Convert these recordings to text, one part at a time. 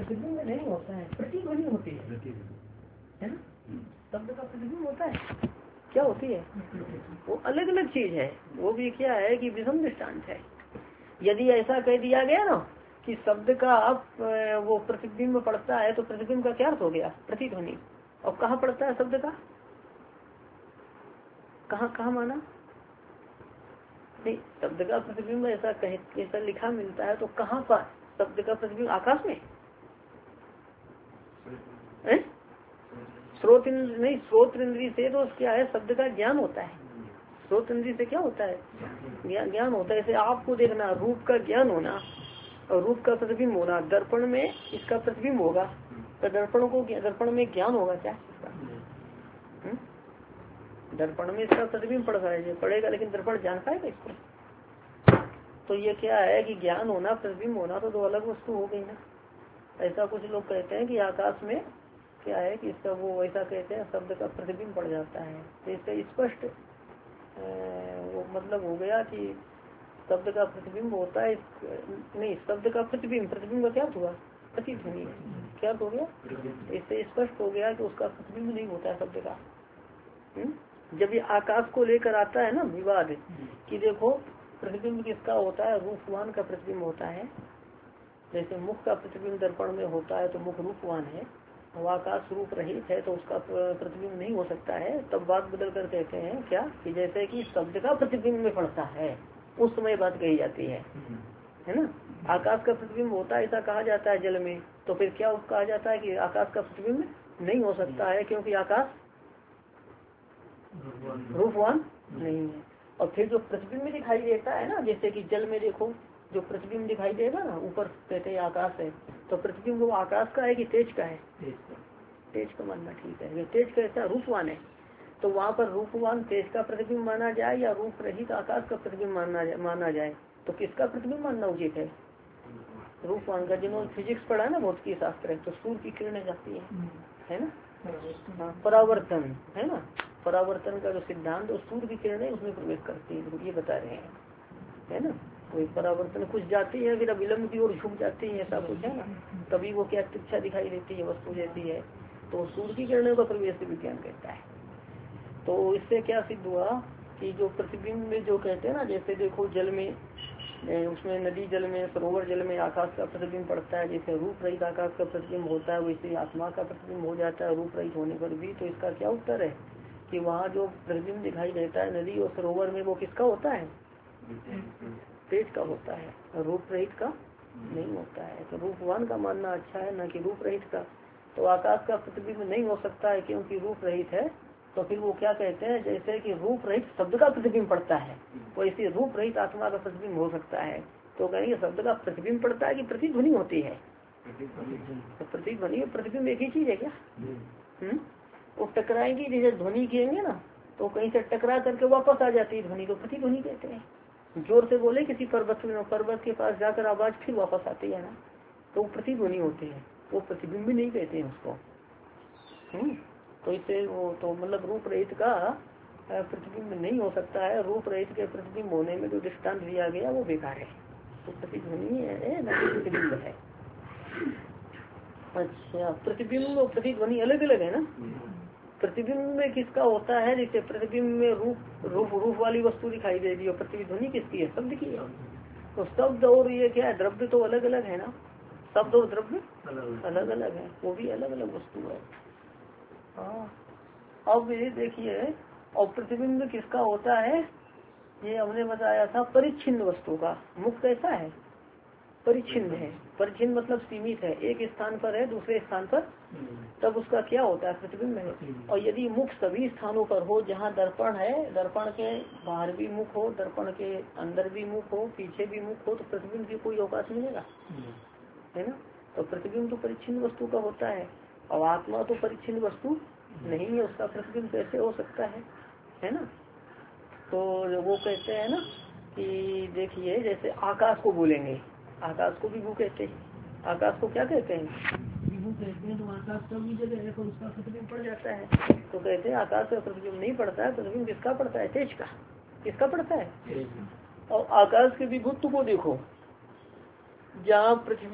प्रतिबिंब नहीं होता है, प्रतिध्वनि होती है ना। शब्द का प्रतिबिंब होता है, क्या होती है वो अलग अलग चीज है। वो भी क्या है कि विषम दृष्टांत है। यदि ऐसा कह दिया गया ना कि शब्द का वो प्रतिबिंब पड़ता है, तो प्रतिबिंब का क्या अर्थ हो गया, प्रतिध्वनि। और कहाँ पड़ता है शब्द का, कहाँ कहाँ माना नहीं, शब्द का प्रतिबिंब ऐसा लिखा मिलता है, तो कहाँ पर शब्द का प्रतिबिंब, आकाश में स्रोत नहीं, स्रोत इंद्री से तो क्या है, शब्द का ज्ञान होता है। स्रोत इंद्री से क्या होता है, ज्ञान होता है। जैसे आपको देखना, रूप का ज्ञान होना और रूप का प्रतिबिंब होना, दर्पण में इसका प्रतिबिंब होगा, तो दर्पण में ज्ञान होगा क्या इसका? दर्पण में इसका प्रतिबिंब पड़ेगा, लेकिन दर्पण जान पाएगा इसको। तो ये क्या है कि ज्ञान होना, प्रतिबिंब होना तो दो अलग वस्तु हो गई ना। ऐसा कुछ लोग कहते हैं कि आकाश में क्या है कि इसका वो ऐसा कहते हैं शब्द का प्रतिबिंब पड़ जाता है। तो इससे स्पष्ट वो मतलब हो गया कि शब्द का प्रतिबिंब होता है, नहीं शब्द का प्रतिबिंब, प्रतिबिंब का क्या हुआ, प्रतिध्वनि, क्या हो गया। इससे स्पष्ट हो गया कि उसका प्रतिबिंब नहीं होता है शब्द का। जब ये आकाश को लेकर आता है ना विवाद, कि देखो प्रतिबिंब किसका होता है, रूपवान का प्रतिबिंब होता है। जैसे मुख का प्रतिबिंब दर्पण में होता है तो मुख रूपवान है, और आकाश रूप रहित है तो उसका प्रतिबिंब नहीं हो सकता है। तब बात बदल कर कहते हैं क्या कि जैसे कि शब्द का प्रतिबिंब में पड़ता है, उस समय बात कही जाती है ना। आकाश का प्रतिबिंब होता है ऐसा कहा जाता है जल में, तो फिर क्या कहा जाता है कि आकाश का प्रतिबिंब नहीं हो सकता है, क्योंकि आकाश रूपवान नहीं है। और फिर जो प्रतिबिंब दिखाई देता है ना, जैसे कि जल में देखो जो प्रतिबिंब दिखाई देगा ना, ऊपर कहते हैं आकाश है, तो प्रतिबिंब वो आकाश का है कि तेज का है, तेज का मानना ठीक है। तेज कैसा रूपवान है, तो वहाँ पर रूपवान तेज का प्रतिबिंब माना जाए या रूप रहित आकाश का प्रतिबिंब माना जाए, तो किसका प्रतिबिंब मानना उचित है, रूपवान का। जिन्होंने फिजिक्स पढ़ा ना, भौतिकी शास्त्र है, तो सूर्य की किरणें जाती है ना, परावर्तन है ना, परावर्तन का जो सिद्धांत, और सूर्य की किरणें उसमें प्रवेश करती है, ये बता रहे हैं, है ना। कोई परावर्तन कुछ जाती है, फिर अविलंब की ओर झुक जाती है, ऐसा कुछ है ना, तभी वो क्या तिरछा दिखाई देती है, वस्तु जैसी है। तो सूर्य की किरणों का प्रवेश विज्ञान कहता है। तो इससे क्या सिद्ध हुआ कि जो प्रतिबिंब में जो कहते हैं ना, जैसे देखो जल में, उसमें नदी जल में, सरोवर जल में आकाश का प्रतिबिंब पड़ता है, जैसे रूप रहित आकाश का प्रतिबिंब होता है, वैसे आत्मा का प्रतिबिंब हो जाता है रूप रहित होने पर भी। तो इसका क्या उत्तर है कि वहाँ जो प्रतिबिंब दिखाई देता है नदी और सरोवर में, वो किसका होता है, तेज का होता है, रूप रहित का नहीं होता है। तो रूपवान का मानना अच्छा है, न कि रूप रहित का। तो आकाश का प्रतिबिंब नहीं हो सकता है क्योंकि रूप रहित है। तो फिर वो क्या कहते हैं, जैसे कि रूप रहित शब्द का प्रतिबिंब पड़ता है, वैसे रूप रहित आत्मा का प्रतिबिंब हो सकता है। तो कहेंगे शब्द का प्रतिबिंब पड़ता है कि प्रतिध्वनि होती है, तो प्रतिध्वनि और प्रतिबिंब एक ही चीज है क्या। वो टकराएंगी, जैसे ध्वनि कहेंगे ना, तो कहीं से टकरा करके वापस आ जाती है ध्वनि को प्रतिध्वनि कहते हैं। जोर से बोले किसी पर्वत में, पर्वत के पास जाकर आवाज फिर वापस आती है ना, तो वो प्रतिध्वनि होती है, वो प्रतिबिंब नहीं कहते हैं उसको। तो इससे वो तो मतलब रूप रहित का प्रतिबिंब नहीं हो सकता है। रूप रहित के प्रतिबिंब होने में जो दृष्टांत दिया गया वो बेकार है, तो प्रतिध्वनि है ना, प्रतिबिंब है। अच्छा, प्रतिबिंब और प्रतिध्वनि अलग अलग है ना। प्रतिबिंब में किसका होता है, जैसे प्रतिबिंब में रूप वाली वस्तु दिखाई दे रही है, प्रतिध्वनि किसकी है, शब्द की है। तो शब्द और ये क्या है, द्रव्य तो अलग अलग है ना, शब्द और द्रव्य अलग अलग है, वो भी अलग अलग वस्तु है। हाँ, अब ये देखिए, और प्रतिबिंब किसका होता है, ये हमने बताया था परिच्छिन्न वस्तु का। मुख कैसा है, परिच्छिन्न है, परिच्छिन्न मतलब सीमित है, एक स्थान पर है दूसरे स्थान पर, तब उसका क्या होता है, प्रतिबिंब है। और यदि मुख सभी स्थानों पर हो, जहाँ दर्पण है, दर्पण के बाहर भी मुख हो, दर्पण के अंदर भी मुख हो, पीछे भी मुख हो, तो प्रतिबिंब की कोई अवकाश मिलेगा, है ना। तो प्रतिबिंब तो परिच्छिन्न वस्तु का होता है, और आत्मा तो परिच्छिन्न वस्तु नहीं है, उसका प्रतिबिंब कैसे हो सकता है ना। तो वो कहते हैं ना कि देखिए, जैसे आकाश को बोलेंगे, आकाश को विभू कहते हैं। आकाश को क्या कहते हैं, विभू कहते हैं। तो आकाश सभी जगह है, तो उसका प्रतिबिंब पड़ जाता है। तो कहते हैं आकाश का प्रतिबिंब नहीं पड़ता है, प्रतिबिंब किसका पड़ता है, तेज का। किसका पड़ता है। और आकाश के विभुत्व को देखो, जहाँ पृथ्वी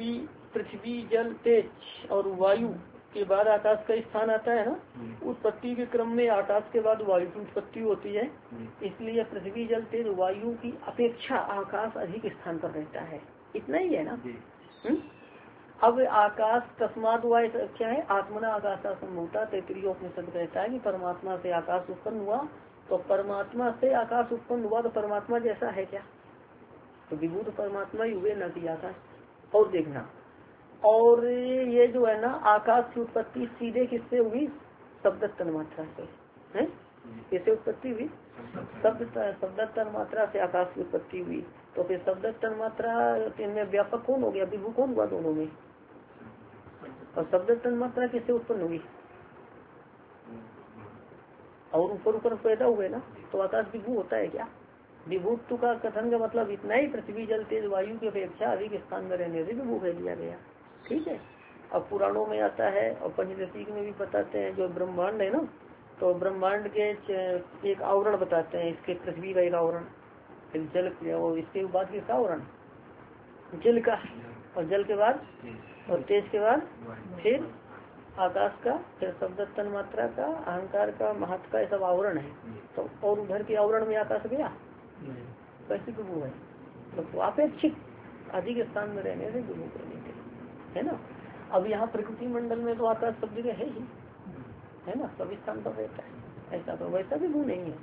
पृथ्वी जल तेज और वायु के बाद आकाश का स्थान आता है ना, उत्पत्ति के क्रम में आकाश के बाद वायु की उत्पत्ति होती है। इसलिए पृथ्वी जल तेज वायु की अपेक्षा आकाश अधिक स्थान पर रहता है। इतना ही है ना। अब आकाश तस्मात् वाय क्या है, आत्मना आकाशा संभूता। तैत्तिरीयोपनिषद कहता है कि परमात्मा से आकाश उत्पन्न हुआ, तो परमात्मा से आकाश उत्पन्न हुआ तो परमात्मा जैसा है क्या, तो विभूत परमात्मा ही हुए न कि आकाश। और देखना, और ये जो है ना आकाश की उत्पत्ति सीधे किससे हुई, शब्द तन्मात्रा से है। किससे उत्पत्ति हुई, शब्द तन्मात्रा से आकाश की उत्पत्ति हुई। तो फिर शब्द तन्मात्रा में व्यापक कौन हो गया, विभू कौन हुआ दोनों में। और शब्द तन्मात्रा किससे उत्पन्न हुई, और ऊपर ऊपर पैदा हुए ना, तो आकाश विभू होता है क्या। विभूत्व का कथन का मतलब इतना ही, पृथ्वी जल तेज वायु की अपेक्षा अधिक स्थान में रहने से विभू कह दिया गया। ठीक है। अब पुराणों में आता है और पंचदशी में भी बताते हैं, जो ब्रह्मांड है ना, तो ब्रह्मांड के एक आवरण बताते हैं, इसके पृथ्वी का एक आवरण, फिर जल और इसके बाद किसका आवरण, जल का, और जल के बाद और तेज के बाद फिर आकाश का, फिर शब्द तन्मात्रा का, अहंकार का, महत्व का, सब आवरण है। तो और उधर के आवरण में आकाश गया, कैसे विभू है, तो अपेक्षित अधिक स्थान में रहने से विभू कहने के, है ना। अब यहाँ प्रकृति मंडल में तो आकाश सब जगह है ही, है ना, सब स्थान पर रहता है। ऐसा तो वैसा विभू नहीं है।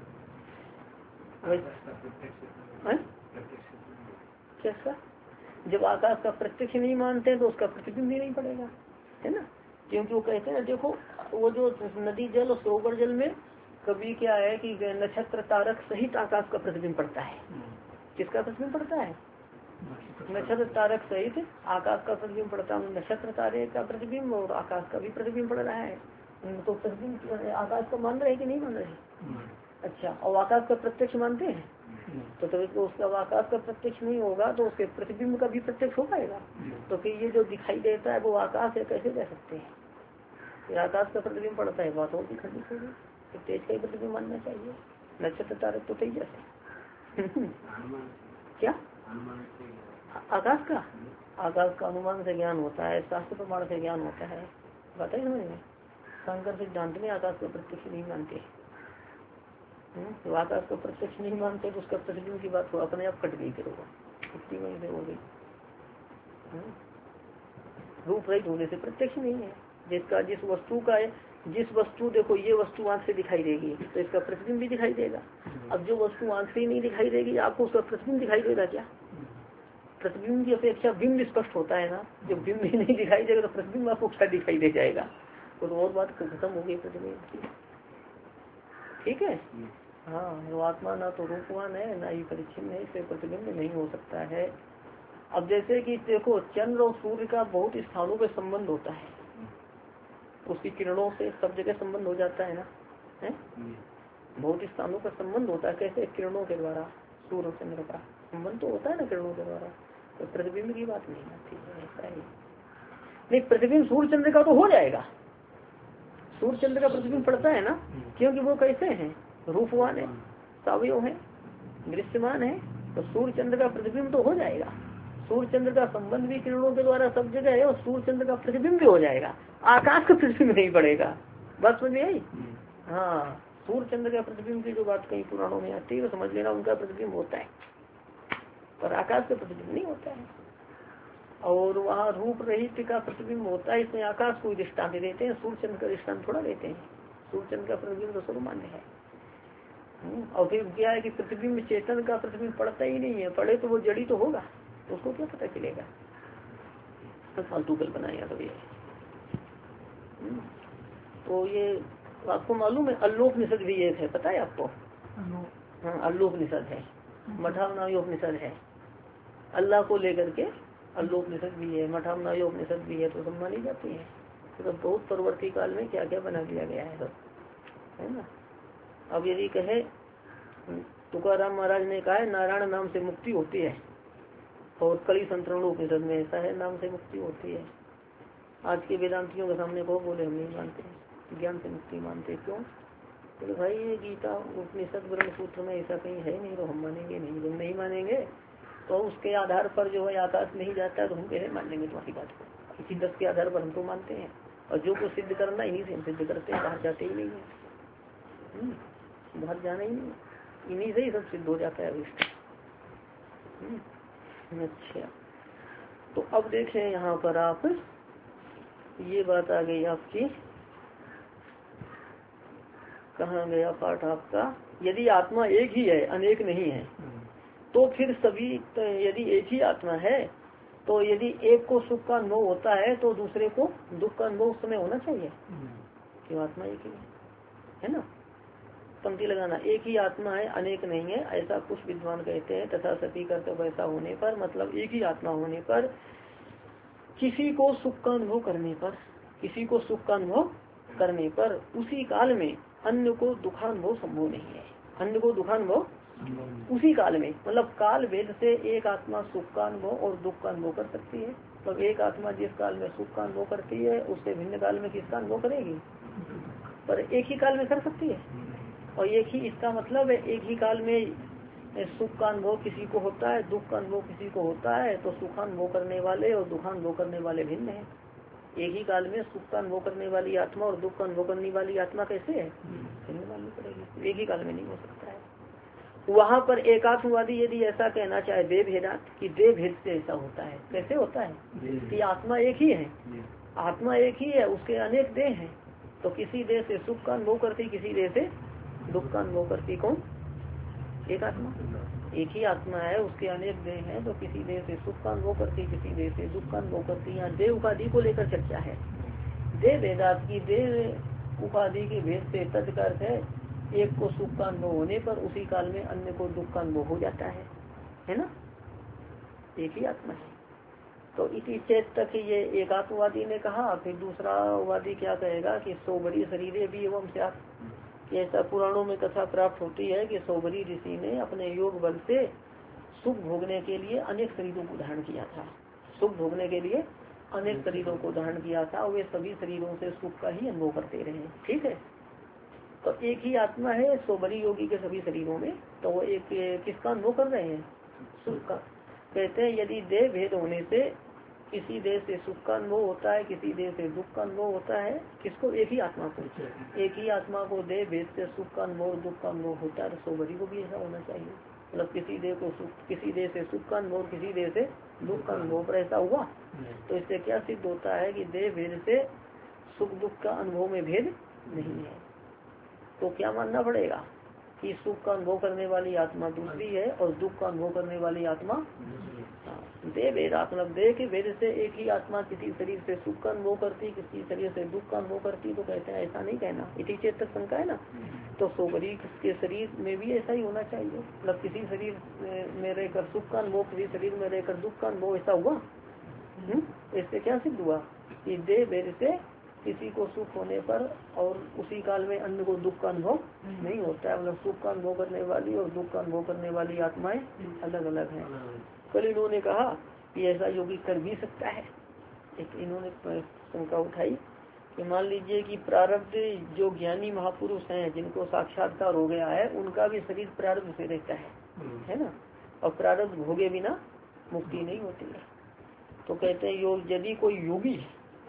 कैसा, जब आकाश का प्रत्यक्ष नहीं मानते तो उसका प्रतिबिंब भी नहीं पड़ेगा, है ना। क्योंकि वो कहते हैं देखो, वो जो नदी जल और सरोवर जल में कभी क्या है कि नक्षत्र तारक सहित आकाश का प्रतिबिंब पड़ता है। किसका प्रतिबिंब पड़ता है, नक्षत्र तारक सहित आकाश का प्रतिबिंब पड़ता है। नक्षत्र तारे का प्रतिबिंब और आकाश का भी प्रतिबिंब पड़ रहा है। तो प्रतिबिंब आकाश को मान रहे कि नहीं मान रहे। अच्छा, और आकाश का प्रत्यक्ष मानते हैं, तो तभी तो उसका आकाश का प्रत्यक्ष नहीं होगा तो उसके प्रतिबिंब का भी प्रत्यक्ष हो पाएगा। तो फिर ये जो दिखाई देता है वो आकाश है, कैसे कह सकते हैं। फिर आकाश का प्रतिबिंब पड़ता है, बात और भी खंडित होगी। तो तेज का ही प्रतिबिंब मानना चाहिए, नक्षत्र तारक तो तेज जैसे क्या आकाश का अनुमान से ज्ञान होता है, शास्त्र प्रमाण से ज्ञान होता है। बताइए समझ में, शंकर सिद्धांत में आकाश को प्रत्यक्ष नहीं मानते। तो आकाश को प्रत्यक्ष नहीं मानते तो उसका प्रतिबिंब की बात हो अपने आप कट गई, करोगा छुट्टी वहीं से हो गई। रूप रहित होने से प्रत्यक्ष नहीं है। जिसका जिस वस्तु का है, जिस वस्तु देखो ये वस्तु आंख से दिखाई देगी तो इसका प्रतिबिंब भी दिखाई देगा। अब जो वस्तु आंख से ही नहीं दिखाई देगी आपको उसका प्रतिबिंब दिखाई देगा क्या। प्रतिबिंब की अपेक्षा बिंब स्पष्ट होता है ना। जब बिंब ही नहीं दिखाई देगा तो प्रतिबिंब आपको क्या दिखाई दे जाएगा। तो और बात खत्म हो गई प्रतिबिंब की। ठीक है। हाँ, जो आत्मा ना तो रूपवान है ना ही परिच्छिन्न है, इससे प्रतिबिंब नहीं हो सकता है। अब जैसे कि देखो चंद्र और सूर्य का बहुत स्थानों पे संबंध होता है, उसकी किरणों से सब जगह संबंध हो जाता है ना, है बहुत स्थानों का संबंध होता है। कैसे, किरणों के द्वारा सूर्य चंद्र का संबंध तो होता है ना किरणों के द्वारा। तो प्रतिबिंब की बात नहीं आती है, ऐसा ही नहीं। प्रतिबिंब सूर्य चंद्र का तो हो जाएगा, सूर्य चंद्र का प्रतिबिंब पड़ता है ना, क्योंकि वो कैसे हैं, रूपवान है, सावयव है, दृश्यमान है। तो सूर्य चंद्र का प्रतिबिंब तो हो जाएगा। सूर्य चंद्र का संबंध भी किरणों के द्वारा सब जगह है और सूर्य चंद्र का प्रतिबिंब भी हो जाएगा। आकाश का प्रतिबिंब नहीं पड़ेगा। बात समझ में आई। हाँ, सूर्य चंद्र का प्रतिबिंब की जो बात कहीं पुराणों में आती है वो समझ लेना, उनका प्रतिबिंब होता है पर आकाश का प्रतिबिंब नहीं होता है। और वहाँ रूप रहित का प्रतिबिंब होता है, इसमें आकाश को दृष्टांत देते हैं, सूर्य चंद्र का दृष्टांत थोड़ा देते हैं। सूर्य चंद्र का प्रतिबिंब तो सर्वमान्य है। और फिर क्या है कि प्रतिबिंब चेतन का प्रतिबिंब पड़ता ही नहीं है, पड़े तो वो जड़ी तो होगा, तो उसको क्या पता चलेगा। तो फालतू कल्पना है तो ये। तो ये आपको मालूम है अल्लोपनिषद भी एक है, पता है आपको। हाँ, अल्लोपनिषद है, मठावनायोपनिषद है। अल्लाह को लेकर के अल्लोपनिषद भी है, मठावनायोपनिषद भी है, तो सब मानी जाती है। तो बहुत परवर्ती काल में क्या क्या बना दिया गया है, है ना। अब यदि कहे तुकाराम महाराज ने कहा है नारायण नाम से मुक्ति होती है, और कली संतरण उपनिषद में ऐसा है नाम से मुक्ति होती है। आज के वेदांतियों के सामने को बोले हम नहीं मानते, ज्ञान से मुक्ति मानते। क्यों? तो भाई ये गीता उपनिषद ब्रह्म सूत्र में ऐसा कहीं है नहीं, तो हम मानेंगे नहीं। जब नहीं मानेंगे तो उसके आधार पर जो है आकाश नहीं जाता है तो हम कैसे मान लेंगे तुम्हारी बात को। इसी 10 के आधार पर हम तो मानते हैं, और जो कुछ सिद्ध करना इन्हीं से हम सिद्ध करते हैं, बाहर जाते ही नहीं है, बाहर जाना ही नहीं, इन्हीं से ही सब सिद्ध हो जाता है अभिष्ट। अच्छा, तो अब देखें यहाँ पर आप, ये बात आ गई आपकी, कहाँ गया पाठ आपका, यदि आत्मा एक ही है अनेक नहीं है तो फिर सभी, यदि एक ही आत्मा है तो यदि एक को सुख का अनुभव होता है तो दूसरे को दुख का अनुभव उस समय होना चाहिए, क्यों आत्मा एक ही है ना। पंक्ति लगाना, एक ही आत्मा है अनेक नहीं है, ऐसा कुछ विद्वान कहते हैं, तथा सती करते वैसा होने पर, मतलब एक ही आत्मा होने पर किसी को सुख का अनुभव करने पर, किसी को सुख का अनुभव करने पर उसी काल में अन्य को दुखानुभव संभव नहीं है, अन्य को दुखानुभव उसी काल में, मतलब काल भेद से एक आत्मा सुख का अनुभव और दुख का अनुभव कर सकती है। मतलब एक आत्मा जिस काल में सुख का अनुभव करती है उससे भिन्न काल में किसका अनुभव करेगी, पर एक ही काल में कर सकती है। और एक ही, इसका मतलब है एक ही काल में सुख का अनुभव किसी को होता है, दुख का अनुभव किसी को होता है, तो सुखानुभव करने वाले और दुखानुभव करने वाले भिन्न है। एक ही काल में सुख का अनुभव करने वाली आत्मा और दुख का अनुभव करने वाली आत्मा कैसे है, भिन्न माननी पड़ेगी, एक ही काल में नहीं हो सकता है। वहाँ पर एकात्मवादी यदि ऐसा कहना चाहे देह भेदात, कि देह भेद से ऐसा होता है, कैसे होता है कि आत्मा एक ही है, आत्मा एक ही है, उसके अनेक देह हैं, तो किसी देह से सुख का अनुभव करती, किसी देह से दुख का अनुभव करती, कौन, एक आत्मा, एक ही आत्मा है, उसके अनेक देह हैं, तो किसी देह से सुख का अनुभव करती, किसी देह से दुख का अनुभव करती। यहाँ देह उपाधि को लेकर चर्चा है, देह भेदात की, देह उपाधि के भेद से तत्कार्थ है एक को सुख का अनुभव होने पर उसी काल में अन्य को दुख का अनुभव हो जाता है ना, एक ही आत्मा है। तो इसी चेत तक ये एकात्मवादी ने कहा। फिर दूसरा वादी क्या कहेगा कि सोबरी शरीरे भी एवं से, ऐसा पुराणों में कथा प्राप्त होती है कि सोबरी ऋषि ने अपने योग बल से सुख भोगने के लिए अनेक शरीरों को धारण किया था, सुख भोगने के लिए अनेक शरीरों को धारण किया था, वे सभी शरीरों से सुख का ही अनुभव करते रहे। ठीक है, तो एक ही आत्मा है सोबरी योगी के सभी शरीरों में, तो वो एक किसका अनुभव कर रहे हैं, सुख का। कहते हैं यदि देह भेद होने से किसी देह से सुख का अनुभव होता है, किसी देह से दुख का अनुभव होता है, किसको, एक ही आत्मा को, एक ही आत्मा को देह भेद से सुख का अनुभव दुख का अनुभव होता है, तो सोबरी को भी ऐसा होना चाहिए। मतलब किसी देह को सुख, किसी देह से सुख का अनुभव, किसी देह से दुख का अनुभव, पर ऐसा हुआ तो इससे क्या सिद्ध होता है कि देह भेद से सुख दुख का अनुभव में भेद नहीं है। तो क्या मानना पड़ेगा कि सुख का अनुभव करने वाली आत्मा दूसरी है और दुख का अनुभव करने वाली आत्मा, देह भेद, मतलब देह के भेद से एक ही आत्मा किसी शरीर से सुख का अनुभव करती, किसी शरीर से दुख का अनुभव करती, तो कहते हैं ऐसा नहीं कहना, इसी चेत तक शंका है ना। तो सोबरी के शरीर में भी ऐसा ही होना चाहिए, मतलब किसी शरीर में रहकर सुख का अनुभव, किसी शरीर में रहकर दुख का अनुभव, ऐसा हुआ। इससे क्या सिद्ध हुआ कि देह भेद से किसी को सुख होने पर और उसी काल में अन्य को दुख का अनुभव नहीं होता है, मतलब सुख का अनुभव करने वाली और दुख का अनुभव करने वाली आत्माएं अलग अलग हैं। कल इन्होंने कहा कि ऐसा योगी कर भी सकता है। एक इन्होंने शंका उठाई कि मान लीजिए कि प्रारब्ध, जो ज्ञानी महापुरुष हैं जिनको साक्षात्कार हो गया है, उनका भी शरीर प्रारब्ध से रहता है ना, और प्रारब्ध भोगे बिना मुक्ति नहीं होती है। तो कहते हैं योग, यदि कोई योगी,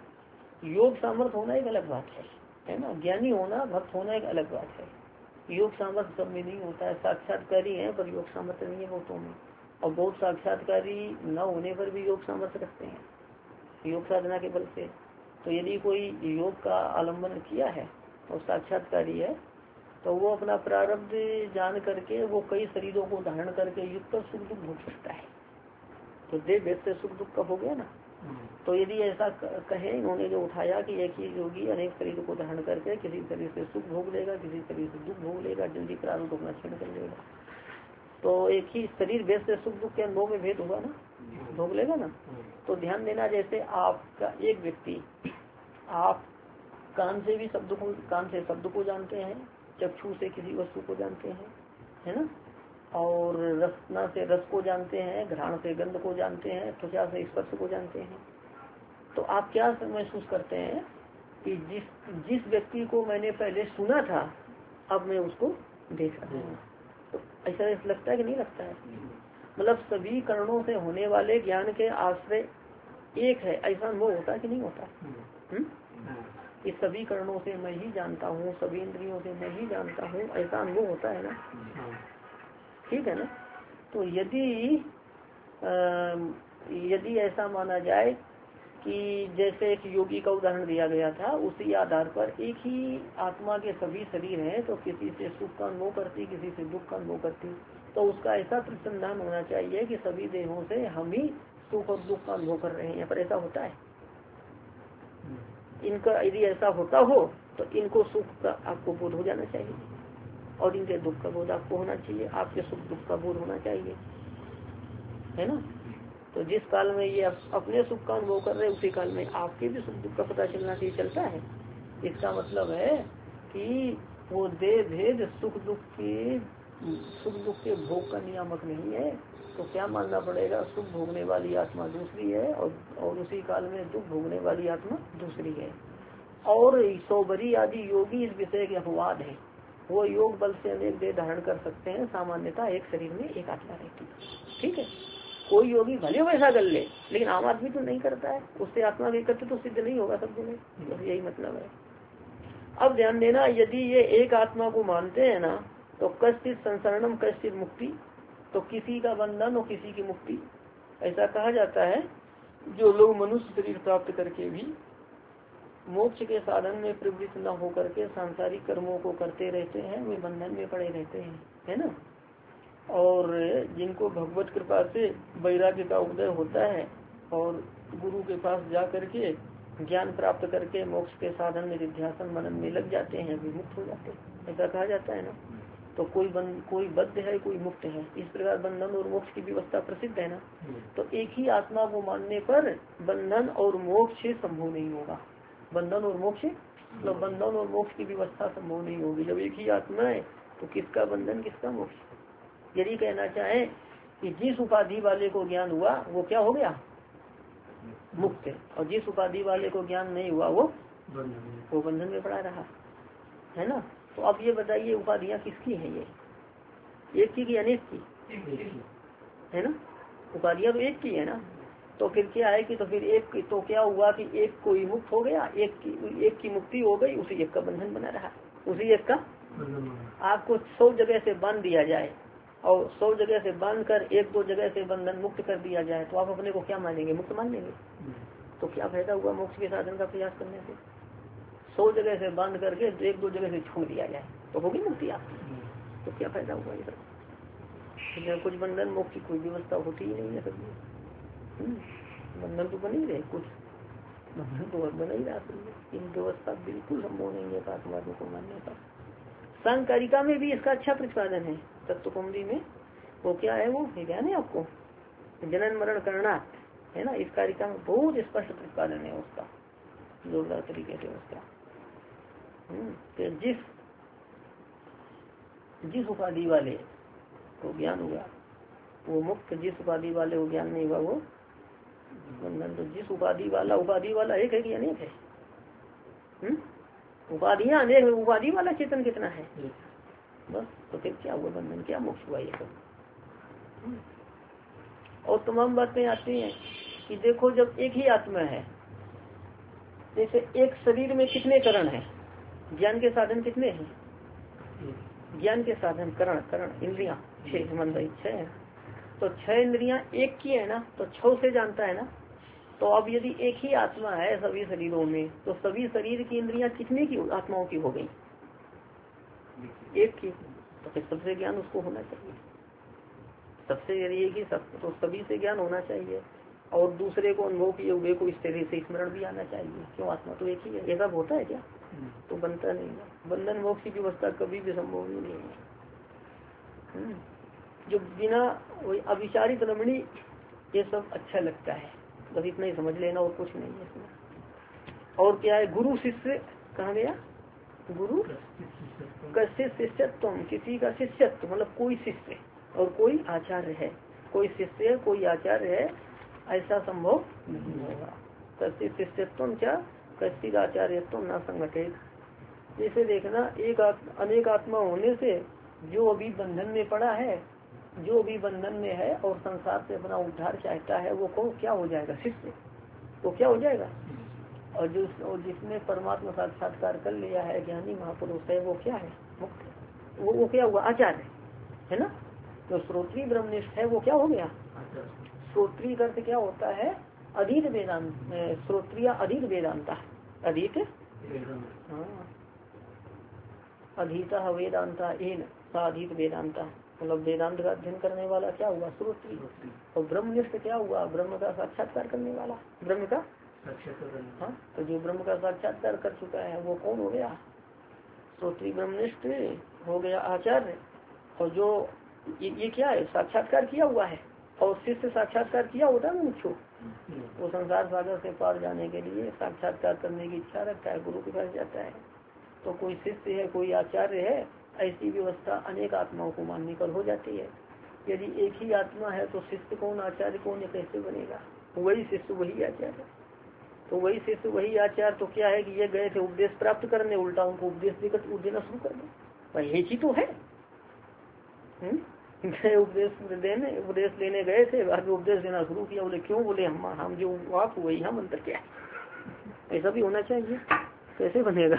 योग सामर्थ होना एक अलग बात है ना, ज्ञानी होना, भक्त होना एक अलग बात है। योग सामर्थ सब में नहीं होता है, साक्षात्कारी है पर योग सामर्थ्य नहीं है बहुतों में, और बहुत साक्षात्कारी न होने पर भी योग सामर्थ्य रखते हैं योग साधना के बल से। तो यदि कोई योग का आलम्बन किया है और साक्षात्कारी है, तो वो अपना प्रारब्ध जान करके वो कई शरीरों को धारण करके युक्त सुख दुख भोग सकता है। तो देह भेद से सुख दुख का हो गया ना। तो यदि ऐसा कहे, इन्होंने जो उठाया कि एक ही योगी अनेक शरीर को धारण करके किसी शरीर से सुख भोग लेगा, किसी शरीर से दुख भोग लेगा, जल्दी प्रारब्ध अपना क्षण कर लेगा, तो एक ही शरीर भेद से सुख दुख के अनुभव में भेद होगा ना, भोग लेगा ना। तो ध्यान देना, जैसे आपका एक व्यक्ति, आप कान से भी शब्द को, कान से शब्द को जानते हैं, चक्षु से किसी वस्तु को जानते हैं, है ना, और रसना से रस को जानते हैं, घ्राण से गंध को जानते हैं, त्वचा से स्पर्श को जानते हैं। तो आप क्या महसूस करते हैं कि जिस व्यक्ति को मैंने पहले सुना था अब मैं उसको देख रहा हूँ। तो ऐसा लगता है कि नहीं लगता है। मतलब सभी कर्णों से होने वाले ज्ञान के आश्रय एक है ऐसा अनुभव होता है कि नहीं होता? इस सभी कर्णों से मैं ही जानता हूँ, सभी इंद्रियों से मैं ही जानता हूँ, ऐसा अनुभव होता है ना? ठीक है ना? तो यदि ऐसा माना जाए कि जैसे एक योगी का उदाहरण दिया गया था, उसी आधार पर एक ही आत्मा के सभी शरीर हैं, तो किसी से सुख का अनुभव करती, किसी से दुख का अनुभव करती, तो उसका ऐसा प्रतिसंधान होना चाहिए कि सभी देहों से हम ही सुख और दुख का अनुभव कर रहे हैं। पर ऐसा होता है? इनका यदि ऐसा होता हो तो इनको सुख का आपको बोध हो जाना चाहिए और इनके दुख का बोध आपको होना चाहिए, आपके सुख दुख का बोध होना चाहिए, है ना? तो जिस काल में ये अपने सुख का अनुभव कर रहे हैं, उसी काल में आपके भी सुख दुख का पता चलना चाहिए। चलता है? इसका मतलब है कि वो देह भेद सुख दुख के भोग का नियामक नहीं है। तो क्या मानना पड़ेगा? सुख भोगने वाली आत्मा दूसरी है और उसी काल में दुख भोगने वाली आत्मा दूसरी है। और सौबरी आदि योगी इस विषय के अपवाद है। वो योग बल से अनेक देह धारण कर सकते हैं, सामान्यतः एक शरीर में एक आत्मा रहती है। ठीक है? कोई योगी भले वैसा कर ले, लेकिन आम आदमी तो नहीं करता है, उससे आत्मा के एकत्र तो सिद्ध नहीं होगा सब जगह। तो यही मतलब है। अब ध्यान देना, यदि ये एक आत्मा को मानते हैं ना, तो कश्चित संसरणम कश्चित मुक्ति, तो किसी का बंधन और किसी की मुक्ति। ऐसा कहा जाता है जो लोग मनुष्य शरीर प्राप्त करके भी मोक्ष के साधन में प्रवृत्त न होकर के सांसारिक कर्मों को करते रहते हैं, वे बंधन में पड़े रहते हैं, है ना? और जिनको भगवत कृपा से वैराग्य का उदय होता है और गुरु के पास जा करके ज्ञान प्राप्त करके मोक्ष के साधन में निध्यासन मनन में लग जाते हैं, विमुक्त हो जाते हैं। ऐसा कहा जाता है ना? तो कोई बद्ध है, कोई मुक्त है। इस प्रकार बंधन और मोक्ष की व्यवस्था प्रसिद्ध है ना? तो एक ही आत्मा को मानने पर बंधन और मोक्ष संभव नहीं होगा। बंधन और मोक्ष मतलब बंधन और मोक्ष की व्यवस्था संभव नहीं होगी। जब एक ही आत्मा है तो किसका बंधन किसका मोक्ष? यदि कहना चाहे कि जिस उपाधि वाले को ज्ञान हुआ वो क्या हो गया? मुक्त है। और जिस उपाधि वाले को ज्ञान नहीं हुआ वो बंधन में पड़ा रहा, है ना? तो अब ये बताइए उपाधियां किसकी है? ये एक की कि अनेक की? है ना? उपाधियां तो एक की है ना? तो फिर क्या है कि तो फिर एक तो क्या हुआ कि एक कोई मुक्त हो गया, एक की मुक्ति हो गई, उसी एक का बंधन बना रहा। उसी एक का आपको 100 जगह से बांध दिया जाए और 100 जगह से बांध कर 1-2 जगह से बंधन मुक्त कर दिया जाए, तो आप अपने को क्या मानेंगे? मुक्त मान लेंगे। तो क्या फायदा हुआ मोक्ष के साधन का प्रयास करने से? 100 जगह से बांध करके 1-2 जगह से छोड़ दिया जाए तो होगी मुक्ति आपकी। तो क्या फायदा हुआ? ये सब कुछ बंधन मोक्ष की कोई व्यवस्था होती ही नहीं है। सब बंधन तो बन ही रहे, कुछ बंधन तो बन ही रहा। इन व्यवस्था बिल्कुल संभव नहीं है आत्मात्मा को मानने का। सांकारिका में भी इसका अच्छा प्रतिपादन है। तत्वकुंडी में वो क्या है, वो ज्ञान है आपको, जनन मरण करना है ना? इस कारिका में बहुत स्पष्ट प्रतिपादन है उसका, जोरदार तरीके से उसका। जिस उपाधि वाले को ज्ञान हुआ वो मुक्त, जिस उपाधि वाले को ज्ञान नहीं हुआ वो बंधन। तो जिस उपाधि वाला एक है कि अनेक है? उपाधियां अनेक है, उपाधि वाला चेतन कितना है? बस। तो फिर क्या हुआ? बंधन क्या मोक्ष हुआ? ये सब और तमाम बातें आती हैं कि देखो जब एक ही आत्मा है, जैसे एक शरीर में कितने करण हैं? ज्ञान के साधन कितने हैं? ज्ञान के साधन करण इंद्रियां 6 मन 6 है। तो 6 इंद्रियां एक की है ना, तो 6 से जानता है ना। तो अब यदि एक ही आत्मा है सभी शरीरों में, तो सभी शरीर की इंद्रियां कितने की आत्माओं की हो गई? एक की। तो फिर सबसे ज्ञान उसको होना चाहिए। सबसे यदि एक ही तो सभी से ज्ञान होना चाहिए और दूसरे को अनुभव किए हुए को इस तरह से स्मरण भी आना चाहिए। क्यों? आत्मा तो एक ही है। ये सब होता है क्या? तो बनता नहीं है। बंधन मोक्ष की व्यवस्था कभी भी संभव ही नहीं है। जो बिना अविचारित रमणी, ये सब अच्छा लगता है, बस इतना ही समझ लेना और कुछ नहीं है इसमें। और क्या है? गुरु शिष्य कहा गया? गुरु कश्चित शिष्यत्व, किसी का शिष्यत्व मतलब कोई शिष्य और कोई आचार्य है। कोई शिष्य कोई आचार्य है, ऐसा संभव नहीं होगा। कश्चित शिष्यत्व क्या कश्चित आचार्यत्व न संगठित। जैसे देखना अनेक आत्मा होने से जो अभी बंधन में पड़ा है, जो भी बंधन में है और संसार से अपना उद्धार चाहता है, वो क्या हो जाएगा? शिष्य। तो क्या हो जाएगा। और जिसने परमात्मा साक्षात्कार कर लिया है, ज्ञानी महापुरुष है, वो क्या है, मुक्त। वो क्या हुआ, आचार्य है ना। जो श्रोत्री ब्रह्मनिष्ठ है वो क्या हो गया। श्रोत्री का अर्थ क्या होता है, अधीत वेदांत, श्रोत्रिय अधीत वेदांता, अधीत हाँ अधीता वेदांता एन साधीत वेदांता, मतलब वेदांत का अध्ययन करने वाला क्या हुआ, श्रोत्री। और ब्रह्मनिष्ठ क्या हुआ, ब्रह्म का साक्षात्कार करने वाला, ब्रह्म का हाँ। तो जो ब्रह्म का साक्षात्कार कर चुका है वो कौन हो गया, श्रोत्री ब्रह्मनिष्ठ हो गया आचार्य। और जो ये क्या है, साक्षात्कार किया हुआ है। और शिष्य साक्षात्कार किया होता है मुझको, वो संसार सागर से पार जाने के लिए साक्षात्कार करने की इच्छा रखता है, गुरु के पास जाता है। तो कोई शिष्य है, कोई आचार्य है, ऐसी व्यवस्था अनेक आत्माओं को मानने पर हो जाती है। यदि एक ही आत्मा है तो शिष्य कौन आचार्य कौन, ये कैसे बनेगा। वही शिष्य वही आचार्य, तो वही शिष्य वही आचार्य। तो क्या है कि ये गए थे उपदेश प्राप्त करने, उल्टा उनको उपदेश देकर देना शुरू कर दे, भाई एक ही तो है। उपदेश लेने गए थे, बाद में उपदेश देना शुरू किया। बोले क्यों, बोले हम जो आप वही हम अंतर क्या है। ऐसा भी होना चाहिए, कैसे बनेगा।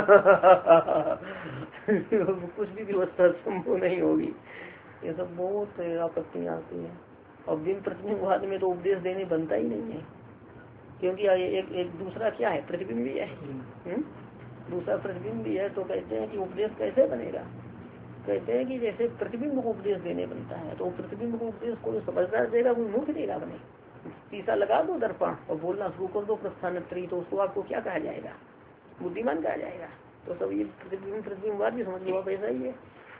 कुछ भी व्यवस्था संभव नहीं होगी, ये सब बहुत आपत्तियां आती है। और बिन प्रतिबिंबवाद में तो उपदेश देने बनता ही नहीं है, क्योंकि एक दूसरा क्या है, प्रतिबिंब भी है। दूसरा प्रतिबिंब भी है। तो कहते हैं कि उपदेश कैसे बनेगा, कहते हैं कि जैसे प्रतिबिंब को उपदेश देने बनता है, तो प्रतिबिंब को उपदेश कोई समझदार देगा, कोई मूर्ख देगा। बने शीशा लगा दो दर्पण और बोलना शुरू कर दो प्रस्थानत्री, तो उसको आपको क्या कहा जाएगा, बुद्धिमान कहा जाएगा। तो सब ये प्रतिबिंबवाद भी समझ लो आप, ऐसा ही है।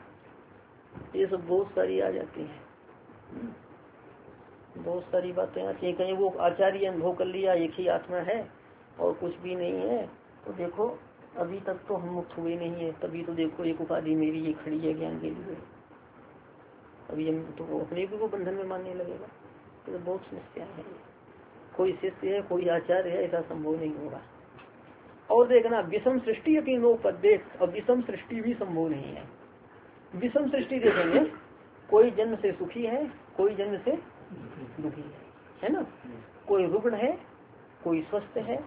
ये सब बहुत सारी आ जाती है, बहुत सारी बातें आती हैं। कहीं वो आचार्य अनुभव कर लिया एक ही आत्मा है और कुछ भी नहीं है, तो देखो अभी तक तो हम मुक्त हुए नहीं है, तभी तो देखो एक उपाधि मेरी ये खड़ी है ज्ञान के लिए। अभी हम तो अपने को बंधन में मानने लगेगा, तो बहुत समस्या है। कोई शिष्य है, कोई आचार्य है, ऐसा संभव नहीं होगा। और देखना विषम सृष्टि अतिनोपदेश, और विषम सृष्टि भी संभव नहीं है। विषम सृष्टि देखेंगे, कोई जन्म से सुखी है, कोई जन्म से दुखी है ना। कोई रुग्ण है, कोई स्वस्थ है,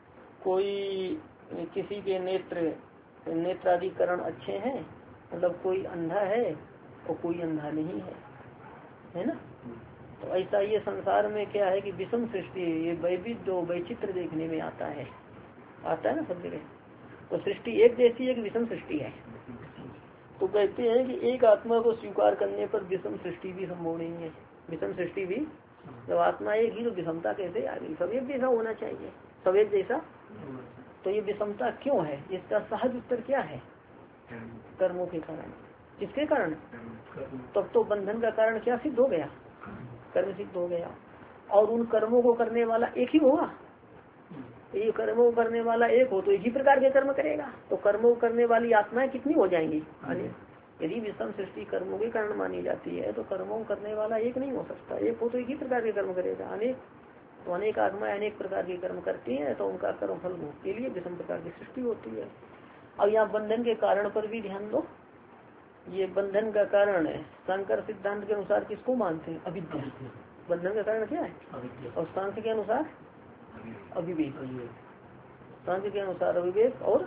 कोई किसी के नेत्राधिकरण अच्छे हैं, मतलब कोई अंधा है और कोई अंधा नहीं है ना। तो ऐसा ये संसार में क्या है कि विषम सृष्टि, ये वैविध्य वैचित्र देखने में आता है ना सब जगह। तो सृष्टि एक जैसी एक विषम सृष्टि है। तो कहते हैं कि एक आत्मा को स्वीकार करने पर विषम सृष्टि भी संभव नहीं है। विषम सृष्टि भी, जब आत्मा एक ही तो विषमता कैसे आ गई, सब एक जैसा होना चाहिए, सब एक जैसा। तो ये विषमता क्यों है, इसका सहज उत्तर क्या है, कर्मों के कारण। किसके कारण, तब तो बंधन का कारण क्या सिद्ध हो गया, कर्म सिद्ध हो गया। और उन कर्मों को करने वाला एक ही होगा, ये कर्मों को करने वाला एक हो तो एक ही प्रकार के कर्म करेगा। तो कर्मों को करने वाली आत्माएं कितनी हो जाएंगी, यदि विषम सृष्टि कर्मों के कारण मानी जाती है तो कर्मों को करने वाला एक नहीं हो सकता, एक हो तो एक ही प्रकार के कर्म करेगा। अनेक, तो अनेक आत्माएं अनेक प्रकार के कर्म करती हैं, तो उनका कर्म फल भोग के लिए विषम प्रकार की सृष्टि होती है। अब यहाँ बंधन के कारण पर भी ध्यान दो। ये बंधन का कारण है, शंकर सिद्धांत के अनुसार किसको मानते हैं, अविद्या। बंधन का कारण क्या है, और सांख्य के अनुसार अविवेक। सांख्य के अनुसार अविवेक और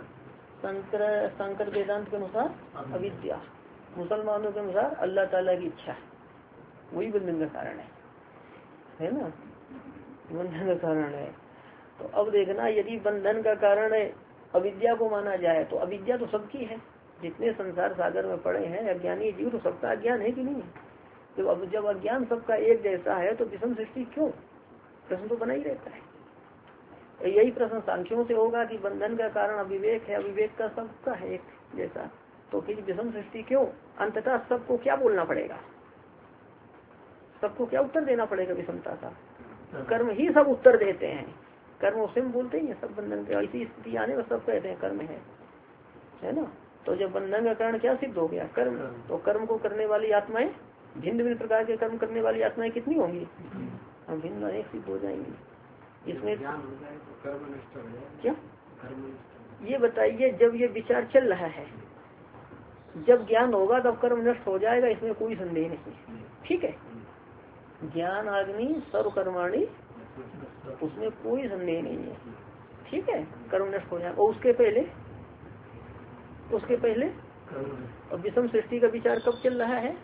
शंकर वेदांत के अनुसार अविद्या। मुसलमानों के अनुसार अल्लाह ताला की इच्छा, वही बंधन का कारण है ना, बंधन का कारण है। तो अब देखना, यदि बंधन का कारण है अविद्या को माना जाए, तो अविद्या तो सबकी है, जितने संसार सागर में पड़े हैं अज्ञानी जीव, तो सबका अज्ञान है कि नहीं। तो अब जब अज्ञान सबका एक जैसा है तो विषम सृष्टि क्यों, प्रश्न तो बना ही रहता है। यही प्रश्न सांख्यों से होगा कि बंधन का कारण अविवेक है, अविवेक का सबका है एक जैसा, तो फिर विषम सृष्टि क्यों। अंततः सबको क्या बोलना पड़ेगा, सबको क्या उत्तर देना पड़ेगा, विषमता का। कर्म ही सब उत्तर देते हैं, कर्म उसे बोलते ही है सब बंधन के। ऐसी स्थिति आने में सब कहते हैं कर्म है ना। तो जब बंधन का कारण क्या सिद्ध हो गया, कर्म, तो कर्म को करने वाली आत्माएं, भिन्न भिन्न प्रकार के कर्म करने वाली आत्माएं कितनी होंगी, भिन्न अनेक सिद्ध हो जाएंगी। इसमें क्या ये बताइए, जब ये विचार चल रहा है, जब ज्ञान होगा तब कर्म नष्ट हो जाएगा, इसमें कोई संदेह नहीं, ठीक है। ज्ञान आग्नि सर्व कर्माणि उसमें कोई संदेह नहीं है। ठीक है, कर्म नष्ट हो जाए। और उसके पहले अब विषम सृष्टि का विचार कब चल रहा है?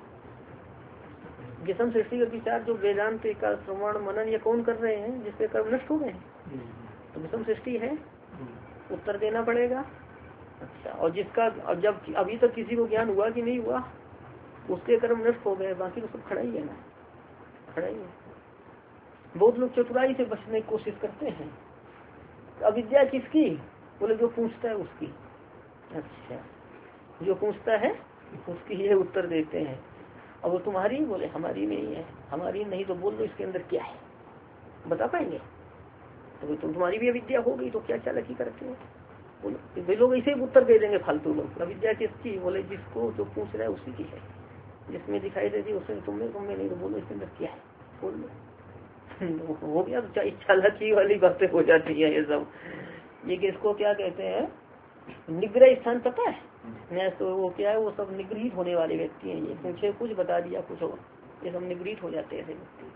विषम सृष्टि का विचार जो वेदांत का श्रवण मनन ये कौन कर रहे हैं, जिससे कर्म नष्ट हो गए हैं, तो विषम सृष्टि है, उत्तर देना पड़ेगा। अच्छा, और जिसका जब अभी तक किसी को ज्ञान हुआ कि नहीं हुआ, उसके कर्म नष्ट हो गए, बाकी तो सब खड़ा ही है ना, खड़ा ही है। बहुत लोग चतुराई से बचने की कोशिश करते हैं। अविद्या किसकी? बोले जो पूछता है उसकी। अच्छा, जो पूछता है उसकी ये उत्तर देते हैं। अब वो तुम्हारी, बोले हमारी नहीं है। हमारी नहीं तो बोल दो इसके अंदर क्या है, बता पाएंगे? तो तुम्हारी भी अविद्या हो गई तो क्या चालाकी करते हो? बोलो वे लोग ऐसे ही उत्तर दे देंगे फालतू लोग। अविद्या किसकी? बोले जिसको जो पूछ रहा है उसी की है। जिसमें दिखाई देती है उसमें तुम्हें नहीं तो बोलो इसके अंदर क्या है, बोल लो। हो गया। तो चालाकी वाली बातें हो जाती है ये सब। ये किसको क्या कहते हैं? निग्रह स्थान पता है न? तो वो क्या है, वो सब निगृहित होने वाले व्यक्ति हैं। ये पूछे कुछ बता दिया कुछ और, ये सब निगृहित हो जाते हैं ऐसे व्यक्ति।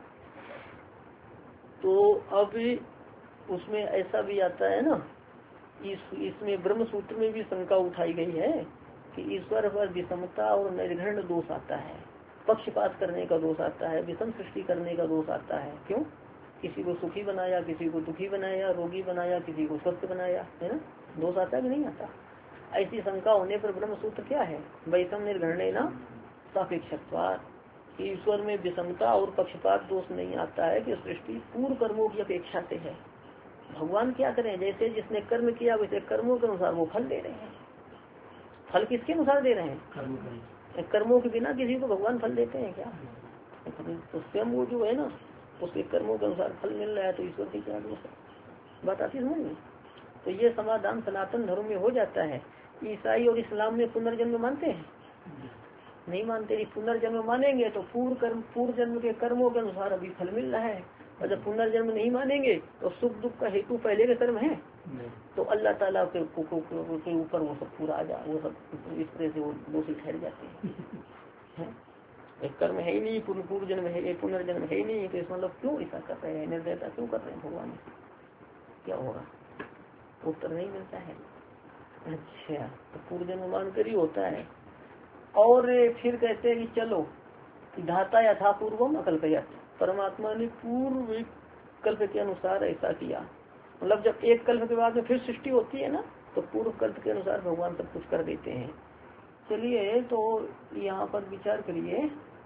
तो अब उसमें ऐसा भी आता है ना, इसमें ब्रह्म सूत्र में भी शंका उठाई गई है कि ईश्वर पर विषमता और निर्घृण दोष आता है, पक्षपात करने का दोष आता है, विषम सृष्टि करने का दोष आता है। क्यों? किसी को सुखी बनाया, किसी को दुखी बनाया, रोगी बनाया, किसी को स्वस्थ बनाया, है ना? दोष आता है कि नहीं आता? ऐसी शंका होने पर ब्रह्म सूत्र क्या है? वैषम निर्घृणे न सापेक्षत्वात्, ईश्वर में विषमता और पक्षपात दोष नहीं आता है कि सृष्टि पूर्व कर्मों की अपेक्षा से है। भगवान क्या करें, जैसे जिसने कर्म किया वैसे कर्मों के अनुसार वो फल दे रहे हैं। फल किसके अनुसार दे रहे हैं? कर्मों के बिना किसी को भगवान फल देते हैं क्या? तो स्वयं वो जो है ना, उसके कर्मों के अनुसार फल मिल रहा है, तो ईश्वर की क्या दोष है? बात आती समझ में? तो ये समाधान सनातन धर्म में हो जाता है। ईसाई और इस्लाम में पुनर्जन्म मानते हैं? नहीं मानते। पुनर्जन्म मानेंगे तो पूर्व जन्म के कर्मों के अनुसार अभी फल मिल रहा है, और जब पुनर्जन्म नहीं मानेंगे तो सुख दुख का हेतु पहले के कर्म है, तो अल्लाह ताला के ऊपर वो सब पूरा आ जा, वो सब इस तरह से वो दोषी ठहर जाते हैं। एक कर्म है ही नहीं, पूर्व जन्म है, पुनर्जन्म है ही नहीं, तो इस मतलब क्यों ऐसा कर रहे हैं, निर्दयता क्यों कर रहे हैं भगवान? क्या होगा? उत्तर नहीं मिलता है। अच्छा, तो पूर्व जन्म मान कर ही होता है। और फिर कहते हैं कि चलो धाता यथा पूर्वम अकल्पयत, परमात्मा ने पूर्व कल्प के अनुसार ऐसा किया। मतलब जब एक कल्प के बाद में फिर सृष्टि होती है ना, तो पूर्व कल्प के अनुसार भगवान सब कुछ कर देते हैं। चलिए, तो यहाँ पर विचार करिए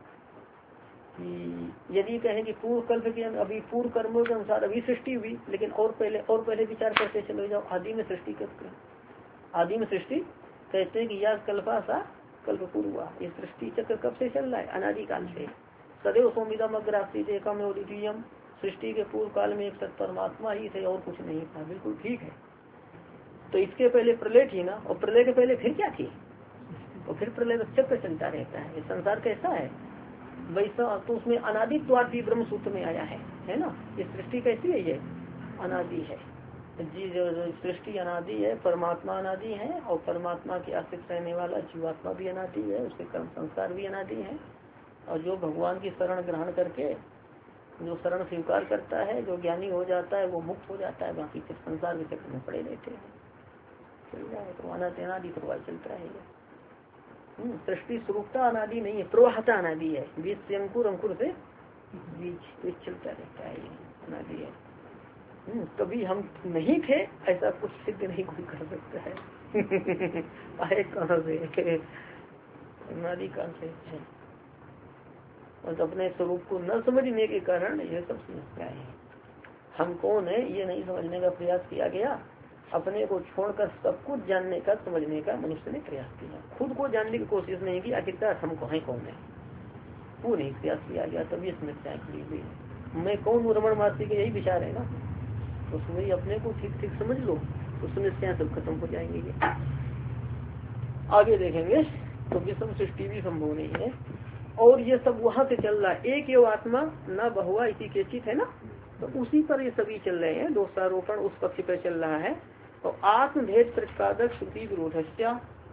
कि यदि कहें कि पूर्व कल्प के अभी पूर्व कर्मों के अनुसार अभी सृष्टि हुई, लेकिन और पहले विचार करते चले जाओ, आदि में सृष्टि कब? आदि में सृष्टि कहते हैं कि यह कल्पा सा कल्प पूर्वा, ये सृष्टि चक्र कब से चल रहा है? अनादि काल से। सदैव सोमिदम अग्रासीत एकम द्वितीयम, सृष्टि के पूर्व काल में एक सत परमात्मा ही थे और कुछ नहीं था। बिल्कुल ठीक है। तो इसके पहले प्रलय थी ना, और प्रलय के पहले फिर क्या थी? और फिर प्रलय चक्र चलता रहता है। संसार कैसा है वैसा, तो उसमें अनादित्वाद भी ब्रह्म सूत्र में आया है ना? ये सृष्टि कैसी है? ये अनादि है जी। जो सृष्टि अनादि है, परमात्मा अनादि है, और परमात्मा के आश्रित रहने वाला जीवात्मा भी अनादि है, उसके कर्म संस्कार भी अनादि है। और जो भगवान की शरण ग्रहण करके जो शरण स्वीकार करता है, जो ज्ञानी हो जाता है, वो मुक्त हो जाता है। बाकी फिर संसार के चक्र में पड़े रहते हैं। चल जाए तो अनादि प्रवाह चलता है। सृष्टि स्वरूपता अनादि नहीं है, प्रवाहता अनादि है। बीज से अंकुर, अंकुर से बीज चलता रहता है, अनादि है। कभी हम नहीं थे ऐसा कुछ सिद्ध नहीं कोई कर सकता है। आए कहाँ से? अनादि काल से है। और अपने स्वरूप को न समझने के कारण ये सब समस्या है। हम कौन है ये नहीं समझने का प्रयास किया गया। अपने को छोड़कर सब कुछ जानने का, समझने का मनुष्य ने प्रयास किया। खुद को जानने की कोशिश नहीं की, आखिरकार हम कौन है वो नहीं प्रयास किया गया। तभी समस्याएं खड़ी हुई। मैं कौन हूँ, रमण महर्षि के यही विचार है ना। तो उसमें अपने को ठीक ठीक समझ लो तो समस्याएं सब खत्म हो जाएंगी। ये आगे देखेंगे। तो विषम सृष्टि भी संभव नहीं है, और ये सब वहाँ से चल रहा है। एक एवं आत्मा न बहुआ इसी के चित है ना, तो उसी पर ये सभी चल रहे हैं। दोषारोपण उस पक्ष पर चल रहा है। तो आत्मभेद प्रतिपादक श्रुति विरोधस्या,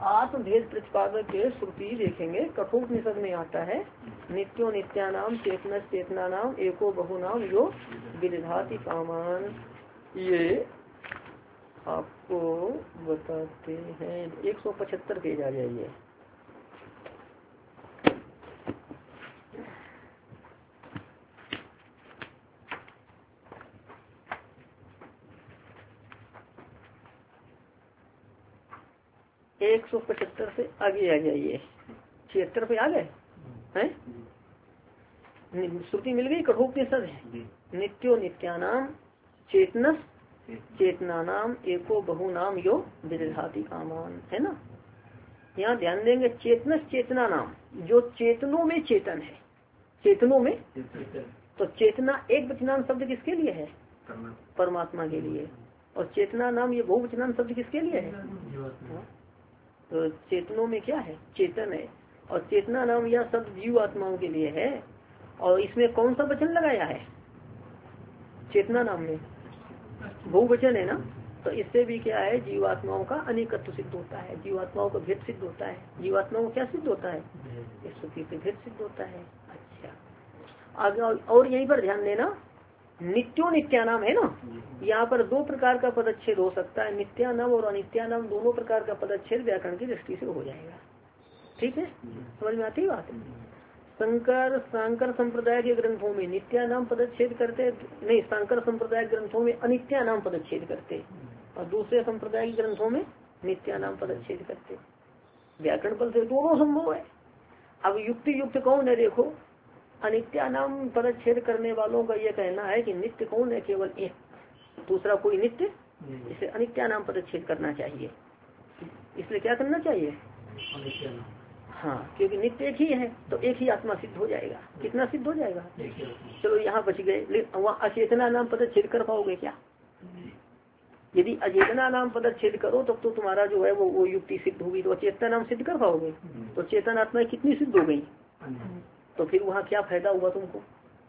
आत्मभेद प्रतिपादक के श्रुति देखेंगे। कठोपनिषद में आता है नित्यो नित्यानाम चेतन चेतना नाम एको बहुनाम यो विदधाति कामान। ये आपको बताते हैं 175 पेज आ जाइए। एक 175 से आगे आ जाइए। 76 पे आ गए हैं। श्रुति मिल गई। कठोपनिषद है नित्यो नित्यानाम चेतनस चेतना नाम एको बहुनाम यो विदधाति कामान, है ना। यहाँ ध्यान देंगे चेतनस चेतना नाम, जो चेतनों में चेतन है। चेतनों में तो चेतना एक वचनांत शब्द किसके लिए है? परमात्मा के लिए। और चेतना नाम ये बहुवचनांत शब्द किसके लिए है? तो चेतनों में क्या है? चेतन है। और चेतना नाम यह शब्द जीव आत्माओं के लिए है। और इसमें कौन सा वचन लगाया है? चेतना नाम में बहुवचन है ना। तो इससे भी क्या है? जीवात्माओं का अनेकत्व सिद्ध होता है, जीवात्माओं का भेद सिद्ध होता है। जीवात्माओं को क्या सिद्ध होता है? इस श्रुति से भेद सिद्ध होता है। अच्छा, आगे और यहीं पर ध्यान देना नित्यो नित्यानाम है ना। यहाँ पर दो प्रकार का पदच्छेद हो सकता है, नित्यानाम और अनित्यानाम। दोनों प्रकार का पदच्छेद व्याकरण की दृष्टि से हो जाएगा। ठीक है, समझ में आती है बात? शंकर संप्रदाय के ग्रंथों में नित्यानाम पदच्छेद करते नहीं, शंकर संप्रदाय ग्रंथों में अनित्यानाम पदच्छेद करते, और दूसरे संप्रदाय के ग्रंथों में नित्यानाम पदच्छेद करते। व्याकरण बल से दोनों संभव है। अब युक्ति युक्त कौन है? देखो, अनित्यानाम पदच्छेद करने वालों का यह कहना है कि नित्य कौन है? केवल एक, दूसरा कोई नित्य। इसे अनित्यानाम पदच्छेद करना चाहिए। इसलिए क्या करना चाहिए? हाँ, क्योंकि नित्य एक ही है तो एक ही आत्मा सिद्ध हो जाएगा। कितना सिद्ध हो जाएगा? चलो यहाँ बच गए। वहाँ अचेतना नाम पदच्छेद कर पाओगे क्या? यदि अचेतना नाम पदच्छेद करो तब तो तुम्हारा जो है वो युक्ति सिद्ध होगी। तो अचेतना नाम सिद्ध कर पाओगे? तो चेतन आत्मा कितनी सिद्ध हो गई? तो फिर वहाँ क्या फायदा हुआ तुमको?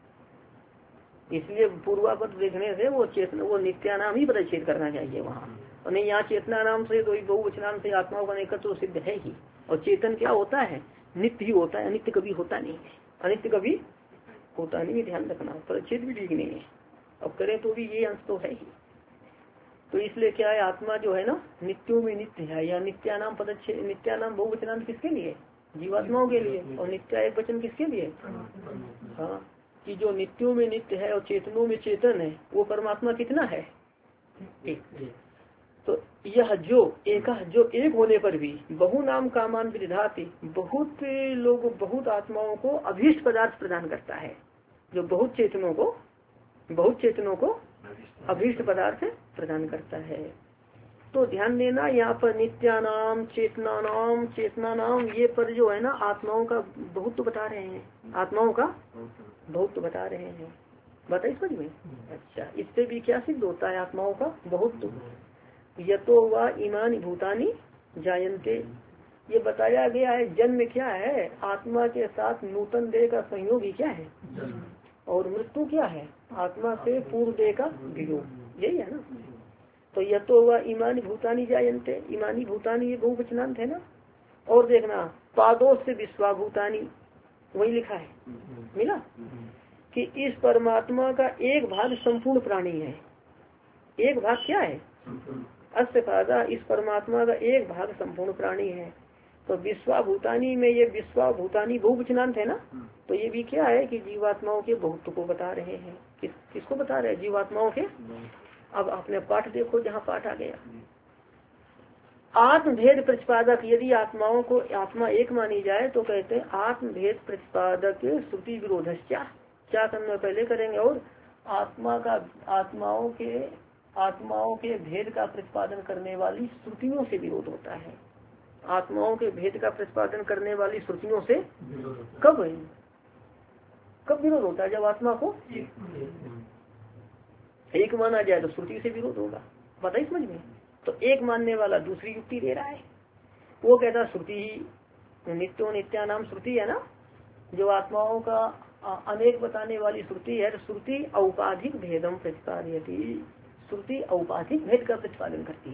इसलिए पूर्वापद देखने से वो चेतना वो नित्यानाम ही पदच्छेद करना चाहिए वहाँ। और नहीं, यहाँ चेतना नाम से तो बहुवचनाम से आत्माओं का अनेकत्व तो सिद्ध है ही। और चेतन क्या होता है? नित्य ही होता है, अनित्य कभी होता नहीं है। अनित्य कभी होता नहीं है, ध्यान रखना। पदच्छेद भी ठीक नहीं है, अब करें तो भी ये अंश तो है ही। तो इसलिए क्या है? आत्मा जो है ना नित्यों में नित्य है। या नित्यानाम पदच्छेद, नित्यानाम बहुवचनाम किसके लिए? जीवात्माओं के लिए। और नित्या एक वचन किसके लिए? हाँ, कि जो नित्यों में नित्य है और चेतनों में चेतन है वो परमात्मा कितना है? एक। तो यह जो एक होने पर भी बहु नाम कामान विदधाति, बहुत लोग बहुत आत्माओं को अभीष्ट पदार्थ प्रदान करता है। जो बहुत चेतनों को अभीष्ट पदार्थ प्रदान करता है। तो ध्यान देना यहाँ पर नित्यानाम चेतना नाम ये पर जो है ना आत्माओं का बहुत तो बता रहे हैं। आत्माओं का बहुत तो बता रहे हैं। बताइए समझ में। अच्छा, इससे भी क्या सिद्ध होता है? आत्माओं का बहुत। यतो वा इमानि भूतानि जायन्ते, ये बताया गया है। जन्म क्या है? आत्मा के साथ नूतन देह का संयोग ही क्या है? और मृत्यु क्या है? आत्मा से पूर्व देह का वियोग। यही है ना। तो यतो वा इमानि भूतानि जायन्ते, इमानि भूतानि ये बहुवचनांत है ना। और देखना पादों से विश्वाभूतानि, वही लिखा है, मिला कि इस परमात्मा का एक भाग संपूर्ण प्राणी है। एक भाग क्या है? अस्य पादा, इस परमात्मा का एक भाग संपूर्ण प्राणी है। तो विश्वाभूतानी में ये विश्वाभूतानी बहुवचनांत है ना। तो ये भी क्या है कि जीवात्माओं के बहुत्व को बता रहे हैं। किसको बता रहे हैं? जीवात्माओं के। अब आपने पाठ देखो, जहाँ पाठ आ गया आत्मभेद प्रतिपादक। यदि आत्माओं को आत्मा एक मानी जाए तो कहते हैं आत्मभेद प्रतिपादक श्रुति विरोधश्चा। क्या करना पहले करेंगे? और आत्माओं के भेद का प्रतिपादन करने वाली श्रुतियों से विरोध होता है। आत्माओं के भेद का प्रतिपादन करने वाली श्रुतियों से कब विरोध होता है? जब आत्मा को एक माना जाए तो श्रुति से विरोध होगा। बताइए समझ में। तो एक मानने वाला दूसरी युक्ति दे रहा है। वो कहता श्रुति ही नित्यो नित्यानाम श्रुति है ना, जो आत्माओं का अनेक बताने वाली श्रुति है। श्रुति औपाधिक भेदम प्रतिपादयति, श्रुति औपाधिक भेद का प्रतिपादन करती है।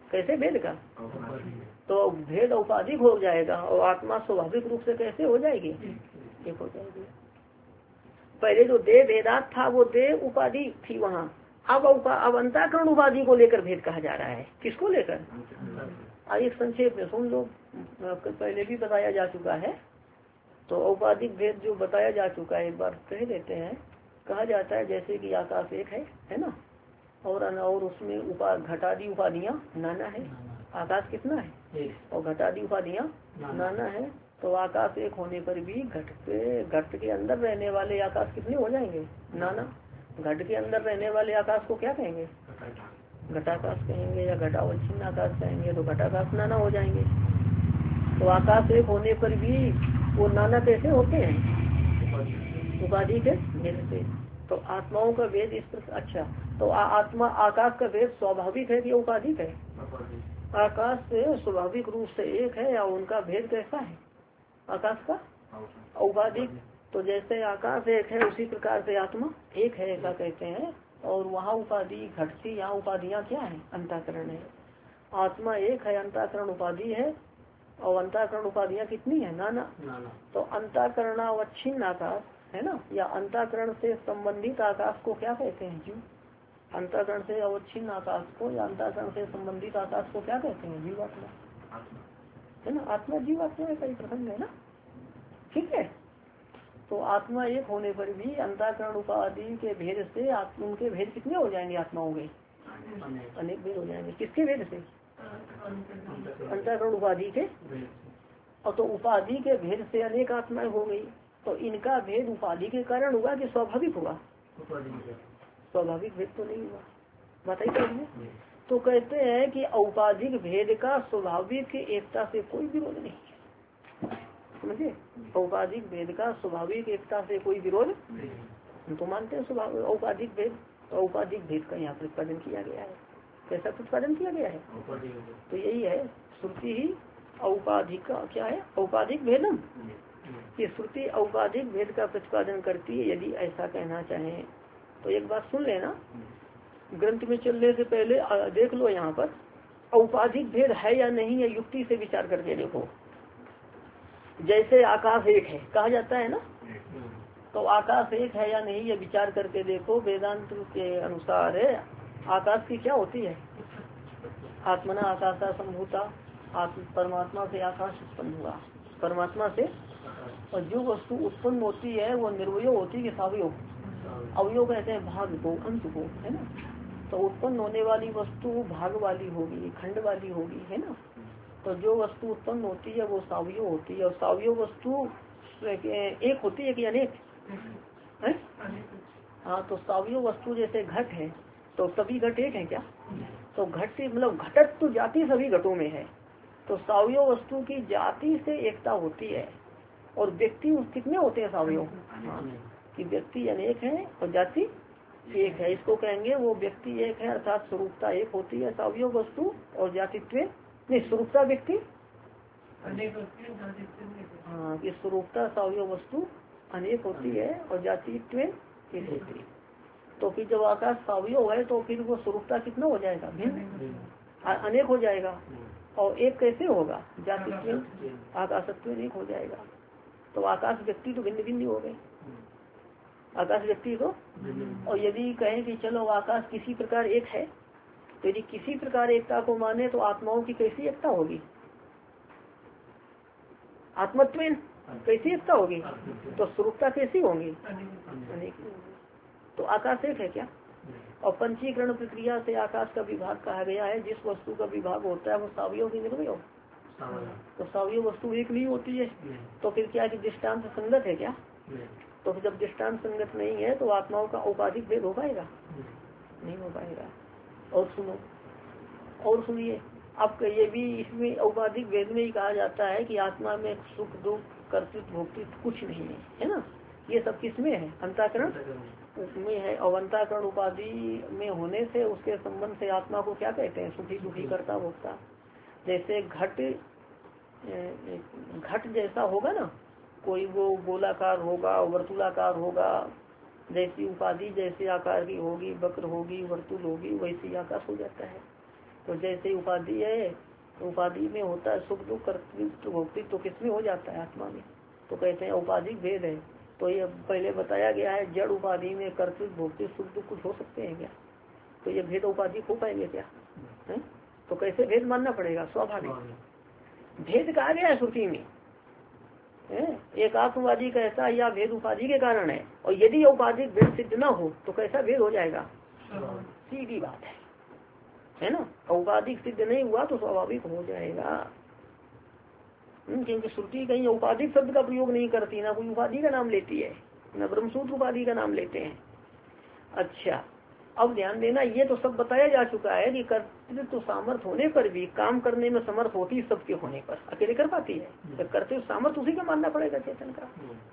कैसे भेद का, तो भेद औपाधिक हो जाएगा और आत्मा स्वाभाविक रूप से कैसे हो जाएगी, एक हो जाएगी। पहले जो देह भेदात था वो देह उपाधि थी वहाँ, अब अंतःकरण उपाधि को लेकर भेद कहा जा रहा है। किसको लेकर, एक संक्षेप में सुन लो, पहले भी बताया जा चुका है। तो औपाधिक भेद जो बताया जा चुका है एक बार कह देते हैं। कहा जाता है जैसे कि आकाश एक है ना, और उसमें घटादी उपाधियां नाना है। आकाश कितना है और घटादी उपाधियां नाना है। तो आकाश एक होने पर भी घट के अंदर रहने वाले आकाश कितने हो जाएंगे, नाना। घट के अंदर रहने वाले आकाश को क्या कहेंगे, घटाकाश कहेंगे या घटावच्छिन्न आकाश कहेंगे। तो घटाकाश नाना हो जाएंगे। तो आकाश एक होने पर भी वो नाना कैसे होते हैं, उपाधि के भेद से। तो आत्माओं का भेद इस प्रकार। अच्छा, तो आत्मा आकाश का भेद स्वाभाविक है कि उपाधिक है, आकाश से स्वाभाविक रूप से एक है या उनका भेद कैसा है, आकाश का औपाधिक। तो जैसे आकाश एक है उसी प्रकार से आत्मा एक है ऐसा कहते हैं। और वहाँ उपाधि घटती, यहाँ उपाधियाँ क्या है, अंतःकरण है। आत्मा एक है, अंतःकरण उपाधि है। और अंतःकरण उपाधियाँ कितनी है, नाना। तो अंतःकरणावच्छिन्न आकाश है ना, या अंतःकरण से संबंधित आकाश को क्या कहते हैं, जीव। अंतःकरण से अवच्छिन्न आकाश को या अंतःकरण से संबंधित आकाश को क्या कहते हैं, जीवात्मा है ना। आत्मा जीवात्मा का ही प्रसंग है ना, ठीक है। तो आत्मा एक होने पर भी अंतःकरण उपाधि के भेद से उनके भेद कितने हो जाएंगे, आत्माओं के अनेक भेद हो जाएंगे। किसके भेद से, अंतःकरण उपाधि के। और तो उपाधि के भेद से अनेक आत्माएं हो गई। तो इनका भेद उपाधि के कारण हुआ कि स्वाभाविक हुआ, स्वाभाविक भेद तो नहीं हुआ, बताइए। तो कहते हैं कि औपाधिक भेद का स्वाभाविक एकता से कोई विरोध नहीं है, समझे। औपाधिक भेद का स्वाभाविक एकता से कोई विरोध हम तो मानते हैं औपाधिक भेद। तो औपाधिक भेद का यहाँ प्रतिपादन किया गया है। कैसा प्रतिपादन किया गया है, तो यही है श्रुति ही औपाधिक का क्या है, औपाधिक भेदम। ये श्रुति औपाधिक भेद का प्रतिपादन करती है। यदि ऐसा कहना चाहें तो एक बात सुन लेना, ग्रंथ में चलने से पहले देख लो यहाँ पर औपाधिक भेद है या नहीं है, युक्ति से विचार करके देखो। जैसे आकाश एक है कहा जाता है ना, तो आकाश एक है या नहीं ये विचार करके देखो। वेदांत के अनुसार है आकाश की क्या होती है, आत्मना आकाशा संभूता, परमात्मा से आकाश उत्पन्न हुआ, परमात्मा से। और जो वस्तु उत्पन्न होती है वो निर्वय होती है कि सावयव, अवयव कहते हैं भाग को, अंश को, है ना। तो उत्पन्न होने वाली वस्तु भाग वाली होगी, खंड वाली होगी, है ना। तो जो वस्तु उत्पन्न होती है वो सावयव होती है। और सावयव वस्तु एक होती है कि अनेक है। हाँ, तो सावयव वस्तु जैसे घट है तो सभी घट एक है क्या, तो घट से मतलब घटक तो जाति सभी घटों में है। तो सावयव वस्तु की जाति से एकता होती है। और व्यक्ति कितने होते हैं सावयव, कि व्यक्ति अनेक है और जाति एक है। इसको कहेंगे वो व्यक्ति एक है अर्थात स्वरूपता एक होती है सावयव वस्तु, और जातित्व नहीं, स्वरूपता व्यक्ति हाँ, कि स्वरूपता सावयव वस्तु अनेक होती है और जातित्व एक होती है। तो फिर जब आकाश सावयव है तो फिर वो स्वरूपता कितना हो जाएगा, भिन्न, अनेक हो जाएगा। और एक कैसे होगा, जातित्व आकाशत्व एक हो जाएगा। तो आकाश व्यक्ति तो भिन्न भिन्न हो गए, आकाश व्यक्ति तो। और यदि कहें कि चलो आकाश किसी प्रकार एक है, तो यदि किसी प्रकार एकता को माने तो आत्माओं की कैसी एकता होगी, आत्मत्व कैसी एकता होगी, तो स्वरूपता कैसी होंगी, अनेक होंगी। तो आकाश एक है क्या। और पंचीकरण प्रक्रिया से आकाश का विभाग कहा गया है। जिस वस्तु का विभाग होता है वो सावयव की निर्वय, तो सावयव वस्तु एक नहीं होती है। तो फिर क्या कि दृष्टांत संगत है क्या, तो जब दृष्टांत संगत नहीं है तो आत्माओं का औपाधिक भेद हो पाएगा, नहीं हो पाएगा। और सुनो, और सुनिए, अब ये भी इसमें औपाधिक भेद में ही कहा जाता है कि आत्मा में सुख दुख कर्तृत्व भोक्तृत्व कुछ नहीं है, है ना। ये सब किसमें है, अंतःकरण उसमें है। और अंतःकरण उपाधि में होने से उसके संबंध से आत्मा को क्या कहते हैं, सुखी दुखी करता भोक्ता। जैसे घट जैसा होगा ना, कोई वो गोलाकार होगा, वर्तुलाकार होगा, जैसी उपाधि जैसे आकार की होगी, वक्र होगी, वर्तुल होगी, वैसी आकाश हो जाता है। तो जैसे उपाधि है, तो उपाधि में होता है सुख दुख, कर्तृत्व भोक्तृत्व, तो किसमें हो जाता है? आत्मा में। तो कहते हैं औपाधिक भेद है। तो ये पहले बताया गया है, जड़ उपाधि में कर्तृत्व भोक्तृत्व सुख दुख कुछ हो सकते हैं क्या? तो ये भेद औपाधिक हो पाएंगे क्या? है? तो कैसे भेद मानना पड़ेगा? स्वाभाविक भेद कहा गया है श्रुति में। एक आत्मवादी कहता है या भेद उपाधि के कारण है, और यदि औपाधिक भेद सिद्ध न हो तो कैसा भेद हो जाएगा? सीधी बात है ना। औपाधिक सिद्ध नहीं हुआ तो स्वाभाविक हो जाएगा। क्योंकि श्रुति कहीं औपाधिक शब्द का प्रयोग नहीं करती, ना कोई उपाधि का नाम लेती है, ना ब्रह्मसूत्र उपाधि का नाम लेते हैं। अच्छा, अब ध्यान देना, ये तो सब बताया जा चुका है कि कर्तृत्व सामर्थ्य होने पर भी काम करने में समर्थ होती सबके होने पर, अकेले कर पाती है। तो कर्तृत्व सामर्थ्य उसी का मानना पड़ेगा चेतन का।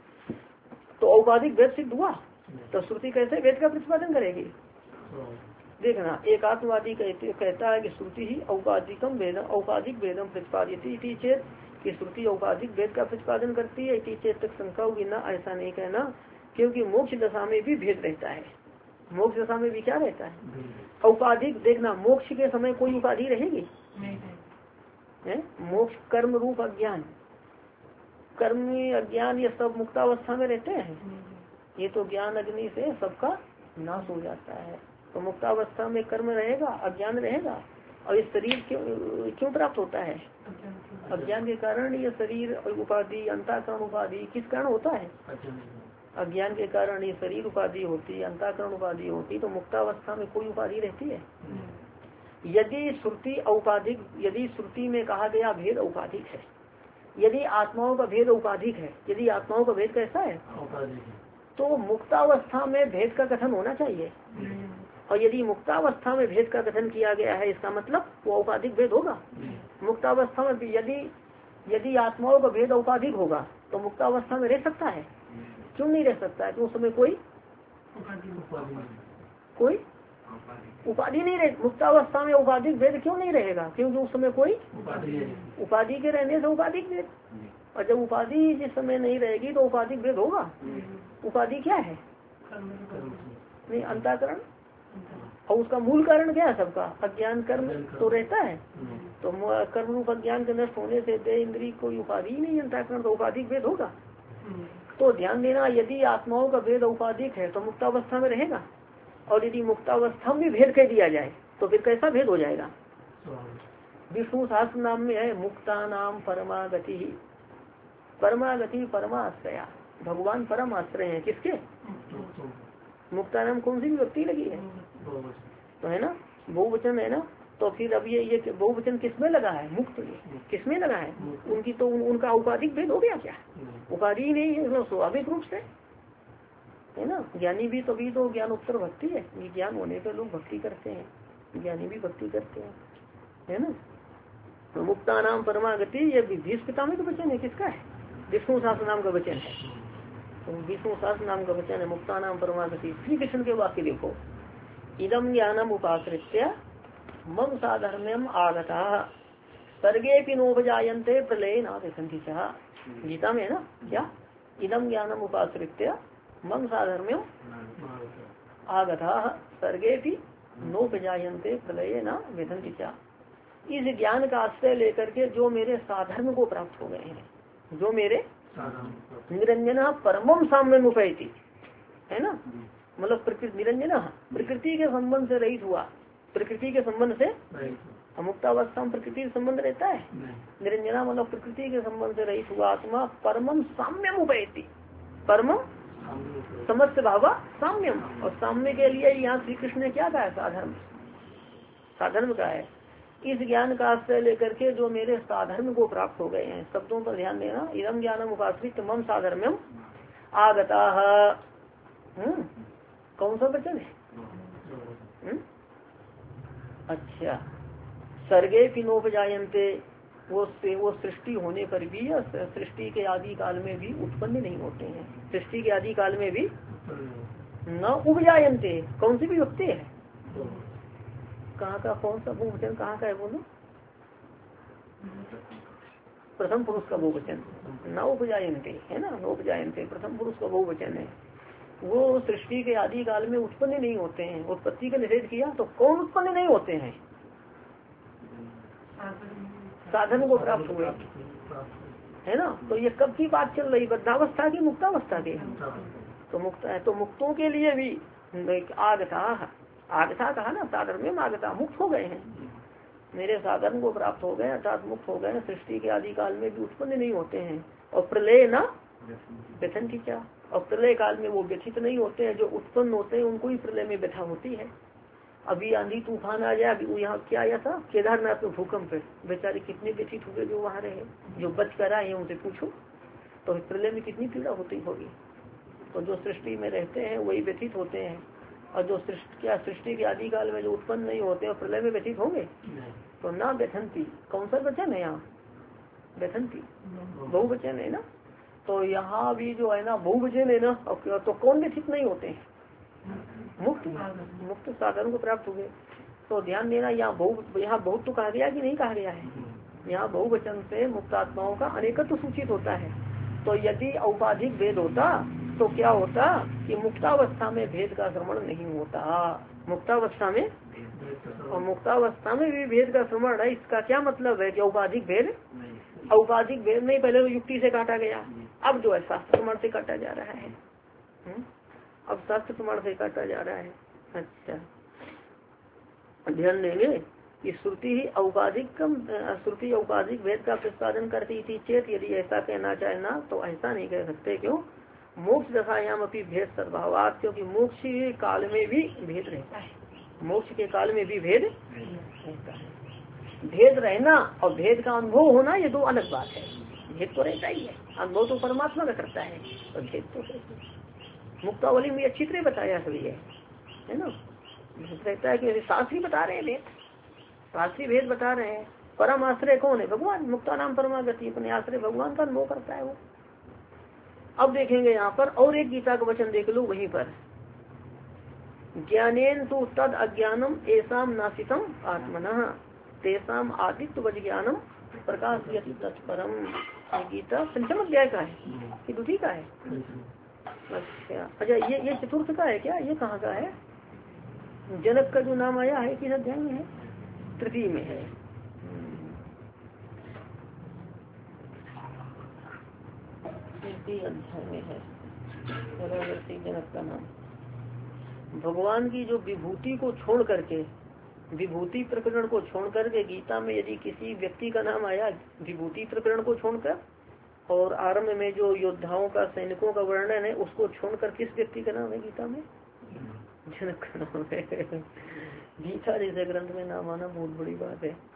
तो औपाधिक भेद सिद्ध हुआ तो श्रुति कैसे भेद का प्रतिपादन करेगी? देखना, एक आत्मवादी कहता है कि श्रुति ही औपाधिकम भेदम औपाधिक भेदम प्रतिपादित चेत, कि श्रुति औपाधिक भेद का प्रतिपादन करती है। चेत तक शंका होगी ना, ऐसा नहीं कहना, क्योंकि मोक्ष दशा में भी भेद रहता है। मोक्ष दशा में भी क्या रहता है? औपाधिक। देखना, मोक्ष के समय कोई उपाधि रहेगी? है? मोक्ष कर्म रूप अज्ञान, कर्म अज्ञान, ये सब मुक्तावस्था में रहते हैं। ये तो ज्ञान अग्नि से सबका नाश हो जाता है। तो मुक्तावस्था में कर्म रहेगा, अज्ञान रहेगा। और ये शरीर क्यों प्राप्त होता है? अज्ञान के कारण। ये शरीर उपाधि, अंतःकरण उपाधि किस कारण होता है? अज्ञान के कारण ये शरीर उपाधि होती, अंतःकरण उपाधि होती। तो मुक्तावस्था में कोई उपाधि रहती है? यदि श्रुति औपाधिक, यदि श्रुति में कहा गया भेद औपाधिक है, यदि आत्माओं का भेद औपाधिक है, यदि आत्माओं का भेद कैसा है? तो मुक्तावस्था में भेद का कथन होना चाहिए। और यदि मुक्तावस्था में भेद का कथन किया गया है, इसका मतलब वो औपाधिक भेद होगा। मुक्तावस्था में यदि आत्माओं का भेद औपाधिक होगा तो मुक्तावस्था में रह सकता है? क्यों नहीं रह सकता है? तो उस समय कोई उपाधि नहीं रहे। मुक्तावस्था में उपाधिक भेद क्यों नहीं रहेगा? क्योंकि उस समय कोई उपाधि के रहने से उपाधिक भेद। और जब उपाधि जिस समय नहीं रहेगी तो उपाधिक भेद होगा। उपाधि क्या है? नहीं, अंतःकरण। और उसका मूल कारण क्या है सबका? अज्ञान कर्म तो रहता है। तो कर्म रूप अज्ञान के नष्ट होने से देह इंद्रिय कोई उपाधि नहीं, अंतःकरण, तो उपाधिक भेद होगा। तो ध्यान देना, यदि आत्माओं का भेद औपाधिक है तो मुक्तावस्था में रहेगा। और यदि मुक्तावस्था में भेद कह दिया जाए तो फिर कैसा भेद हो जाएगा? विष्णु सहस्त्र नाम में है मुक्ता नाम परमागति। परमागति परमाश्रया, भगवान परम आश्रय है किसके? मुक्ता नाम कौन सी भी व्यक्ति लगी है तो है ना, बहुवचन है ना। तो फिर अब ये बहुवचन किसमें लगा है? मुक्त में। किसमें लगा है? उनकी तो उनका औपाधिक भेद हो गया क्या? उपाधि नहीं है, स्वाभाविक रूप से है ना। ज्ञानी भी तभी तो ज्ञान उत्तर भक्ति है। ज्ञान होने पर लोग भक्ति करते हैं, ज्ञानी भी भक्ति करते हैं, है ना। तो मुक्ता नाम परमागति, ये भीष्म में का वचन है। किसका है? विष्णु सहस्त्र नाम का वचन है। तो विष्णु सहस्त्र नाम का वचन है मुक्ता नाम परमागति। श्री कृष्ण के वाक्य देखो, इदम ज्ञानम उपाश्रित्य मम साधर्म्यम आगता सर्गे नोपजायन्ते प्रलये नाभिसन्ति च। गीता में है ना, क्या? इदम ज्ञानम उपाश्रित्य मम साधर्म्यम आगता सर्गे नोपजायन्ते प्रलये नाभिसन्ति च। इस ज्ञान का आश्रय लेकर के जो मेरे साधर्म को प्राप्त हो गए हैं, जो मेरे निरंजन परमम साम्यम उपैति, है ना। मतलब प्रकृति निरंजन, प्रकृति के संबंध से रहित हुआ। प्रकृति के संबंध से मुक्तावस्था में प्रकृति से संबंध रहता है। निरंजना मतलब प्रकृति के संबंध से रहित हुआ आत्मा परमम साम्यम उपैति। परमम समस्त भावा साम्यम। और साम्य के लिए यहाँ श्री कृष्ण ने क्या कहा है? साधर्म। साधर्म का है इस ज्ञान का आश्रय लेकर के जो मेरे साधर्म को प्राप्त हो गए हैं। शब्दों पर ध्यान देना, इदम ज्ञानम उपाश्रित मम साधर्म्यम आगता। कौन सा वचन है? अच्छा, सर्गे पिनोपजायन्ते, वो सृष्टि होने पर भी या सृष्टि के आदि काल में भी उत्पन्न नहीं होते हैं। सृष्टि के आदि काल में भी न उपजायन्ते। कौन सी भी युक्ति है? कहाँ का? कौन सा बहुवचन कहाँ का है? बोलो। प्रथम पुरुष का बहुवचन, न उपजायन्ते, है ना। न उपजायन्ते प्रथम पुरुष का बहुवचन है। वो सृष्टि के आदि काल में उत्पन्न नहीं होते हैं। उत्पत्ति का निषेध किया तो कौन उत्पन्न नहीं होते हैं? साधन को प्राप्त हुए, है ना। तो ये कब की बात चल रही, बद्धावस्था की मुक्तावस्था की? तो मुक्तों के लिए भी आगता कहा ना, साधन में आगता, मुक्त हो गए हैं, मेरे साधन को प्राप्त हो गए अर्थात मुक्त हो गए, सृष्टि के आदि काल में भी उत्पन्न नहीं होते हैं, और प्रलय ना व्यथन की क्या, और प्रलय काल में वो व्यथित नहीं होते हैं, जो उत्पन्न होते हैं उनको ही प्रलय में व्यथा होती है। अभी आंधी तूफान आ जाए, अभी यहाँ क्या आया था केदारनाथ में भूकंप है, बेचारे कितने व्यथित हुए जो वहाँ रहे, जो बच कर आए उनसे पूछो, तो प्रलय में कितनी पीड़ा होती होगी। तो जो सृष्टि में रहते हैं वही व्यथित होते हैं, और जो सृष्टि के आदि काल में जो उत्पन्न नहीं होते हैं प्रलय में व्यथित होंगे। तो ना व्यथंती, कौन सा वचन है यहाँ, व्यथंती बहुवचन है ना, तो यहाँ भी जो है ना बहुवचन है ना, तो कौन व्यथित नहीं होते हैं, मुक्त साधन को प्राप्त हुए। तो ध्यान देना, यहाँ बहुत तो कहा गया कि नहीं कहा गया है, यहाँ बहुवचन से मुक्तात्माओं का अनेकत्व सूचित होता है। तो यदि औपाधिक भेद होता तो क्या होता कि मुक्तावस्था में भेद का श्रवण नहीं होता, मुक्तावस्था में, और मुक्तावस्था में भी भेद का श्रवण है। इसका क्या मतलब है कि औपाधिक भेद नहीं, पहले तो युक्ति से काटा गया, अब जो है शास्त्र प्रमाण से काटा जा रहा है, अब शास्त्र प्रमाण से काटा जा रहा है। अच्छा, ध्यान देंगे कि श्रुति ही औपाधिक भेद का प्रतिपादन करती थी चेत, यदि ऐसा कहना चाहे ना तो ऐसा नहीं कह सकते, क्यों, मोक्ष दशायाम अपनी भेद सद्भावात, क्योंकि मोक्ष के काल में भी भेद रहता है, मोक्ष के काल में भी भेद रहता है। भेद रहना और भेद का अनुभव होना ये दो अलग बात है, भेद तो रहता ही है, अनुभव तो परमात्मा का करता है, और भेद तो मुक्तावली में अच्छी तरह बताया सभी है ना, रहता है कि शास्त्री बता रहे हैं, भेद शास्त्री भेद बता रहे हैं। परम आश्रय कौन है, भगवान, मुक्ता नाम परमागति, अपने आश्रय भगवान का अनुभव करता है वो। अब देखेंगे यहाँ पर और एक गीता का वचन देख लो वहीं पर, ज्ञानेन तु तद अज्ञानम एसाम नासितम आत्मनः तेसाम आदित्य ज्ञानम प्रकाशयति तत्परम। गीता पंचम अध्याय का है कि द्वितीय का है? अच्छा, ये चतुर्थ का है क्या, ये कहाँ का है? जनक का जो नाम आया है किस अध्याय में है? तृतीय में है। तृतीय अध्याय में है जनक का नाम। भगवान की जो विभूति को छोड़ करके, विभूति प्रकरण को छोड़ करके गीता में यदि किसी व्यक्ति का नाम आया विभूति प्रकरण को छोड़कर, और आरंभ में जो योद्धाओं का सैनिकों का वर्णन है उसको छोड़कर किस व्यक्ति का नाम है गीता में? जनक का नाम है। गीता जैसे ग्रंथ में नाम आना बहुत बड़ी बात है।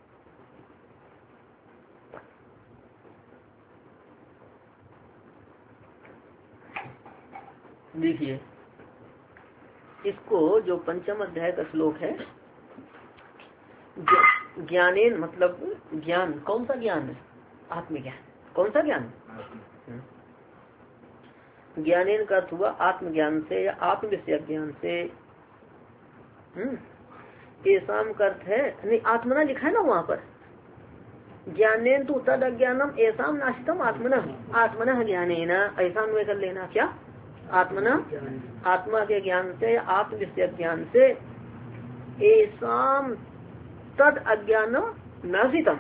देखिए इसको, जो पंचम अध्याय का श्लोक है, ज्ञानेन मतलब ज्ञान, कौन सा ज्ञान है? आत्मज्ञान। कौन सा ज्ञान? ज्ञानेन का अर्थ हुआ आत्मज्ञान से या आत्म विषय ज्ञान से। ऐसाम का अर्थ है, नहीं आत्मना लिखा है ना वहाँ पर, ज्ञानेन तु तद अज्ञानम ऐसाम नाशितम आत्मनः, आत्मनः ज्ञानेन, ऐसा अन्वय कर लेना। क्या? आत्मना, आत्मा के ज्ञान से, आत्म विषय ज्ञान से, ऐसाम तद अज्ञानम नाशितम,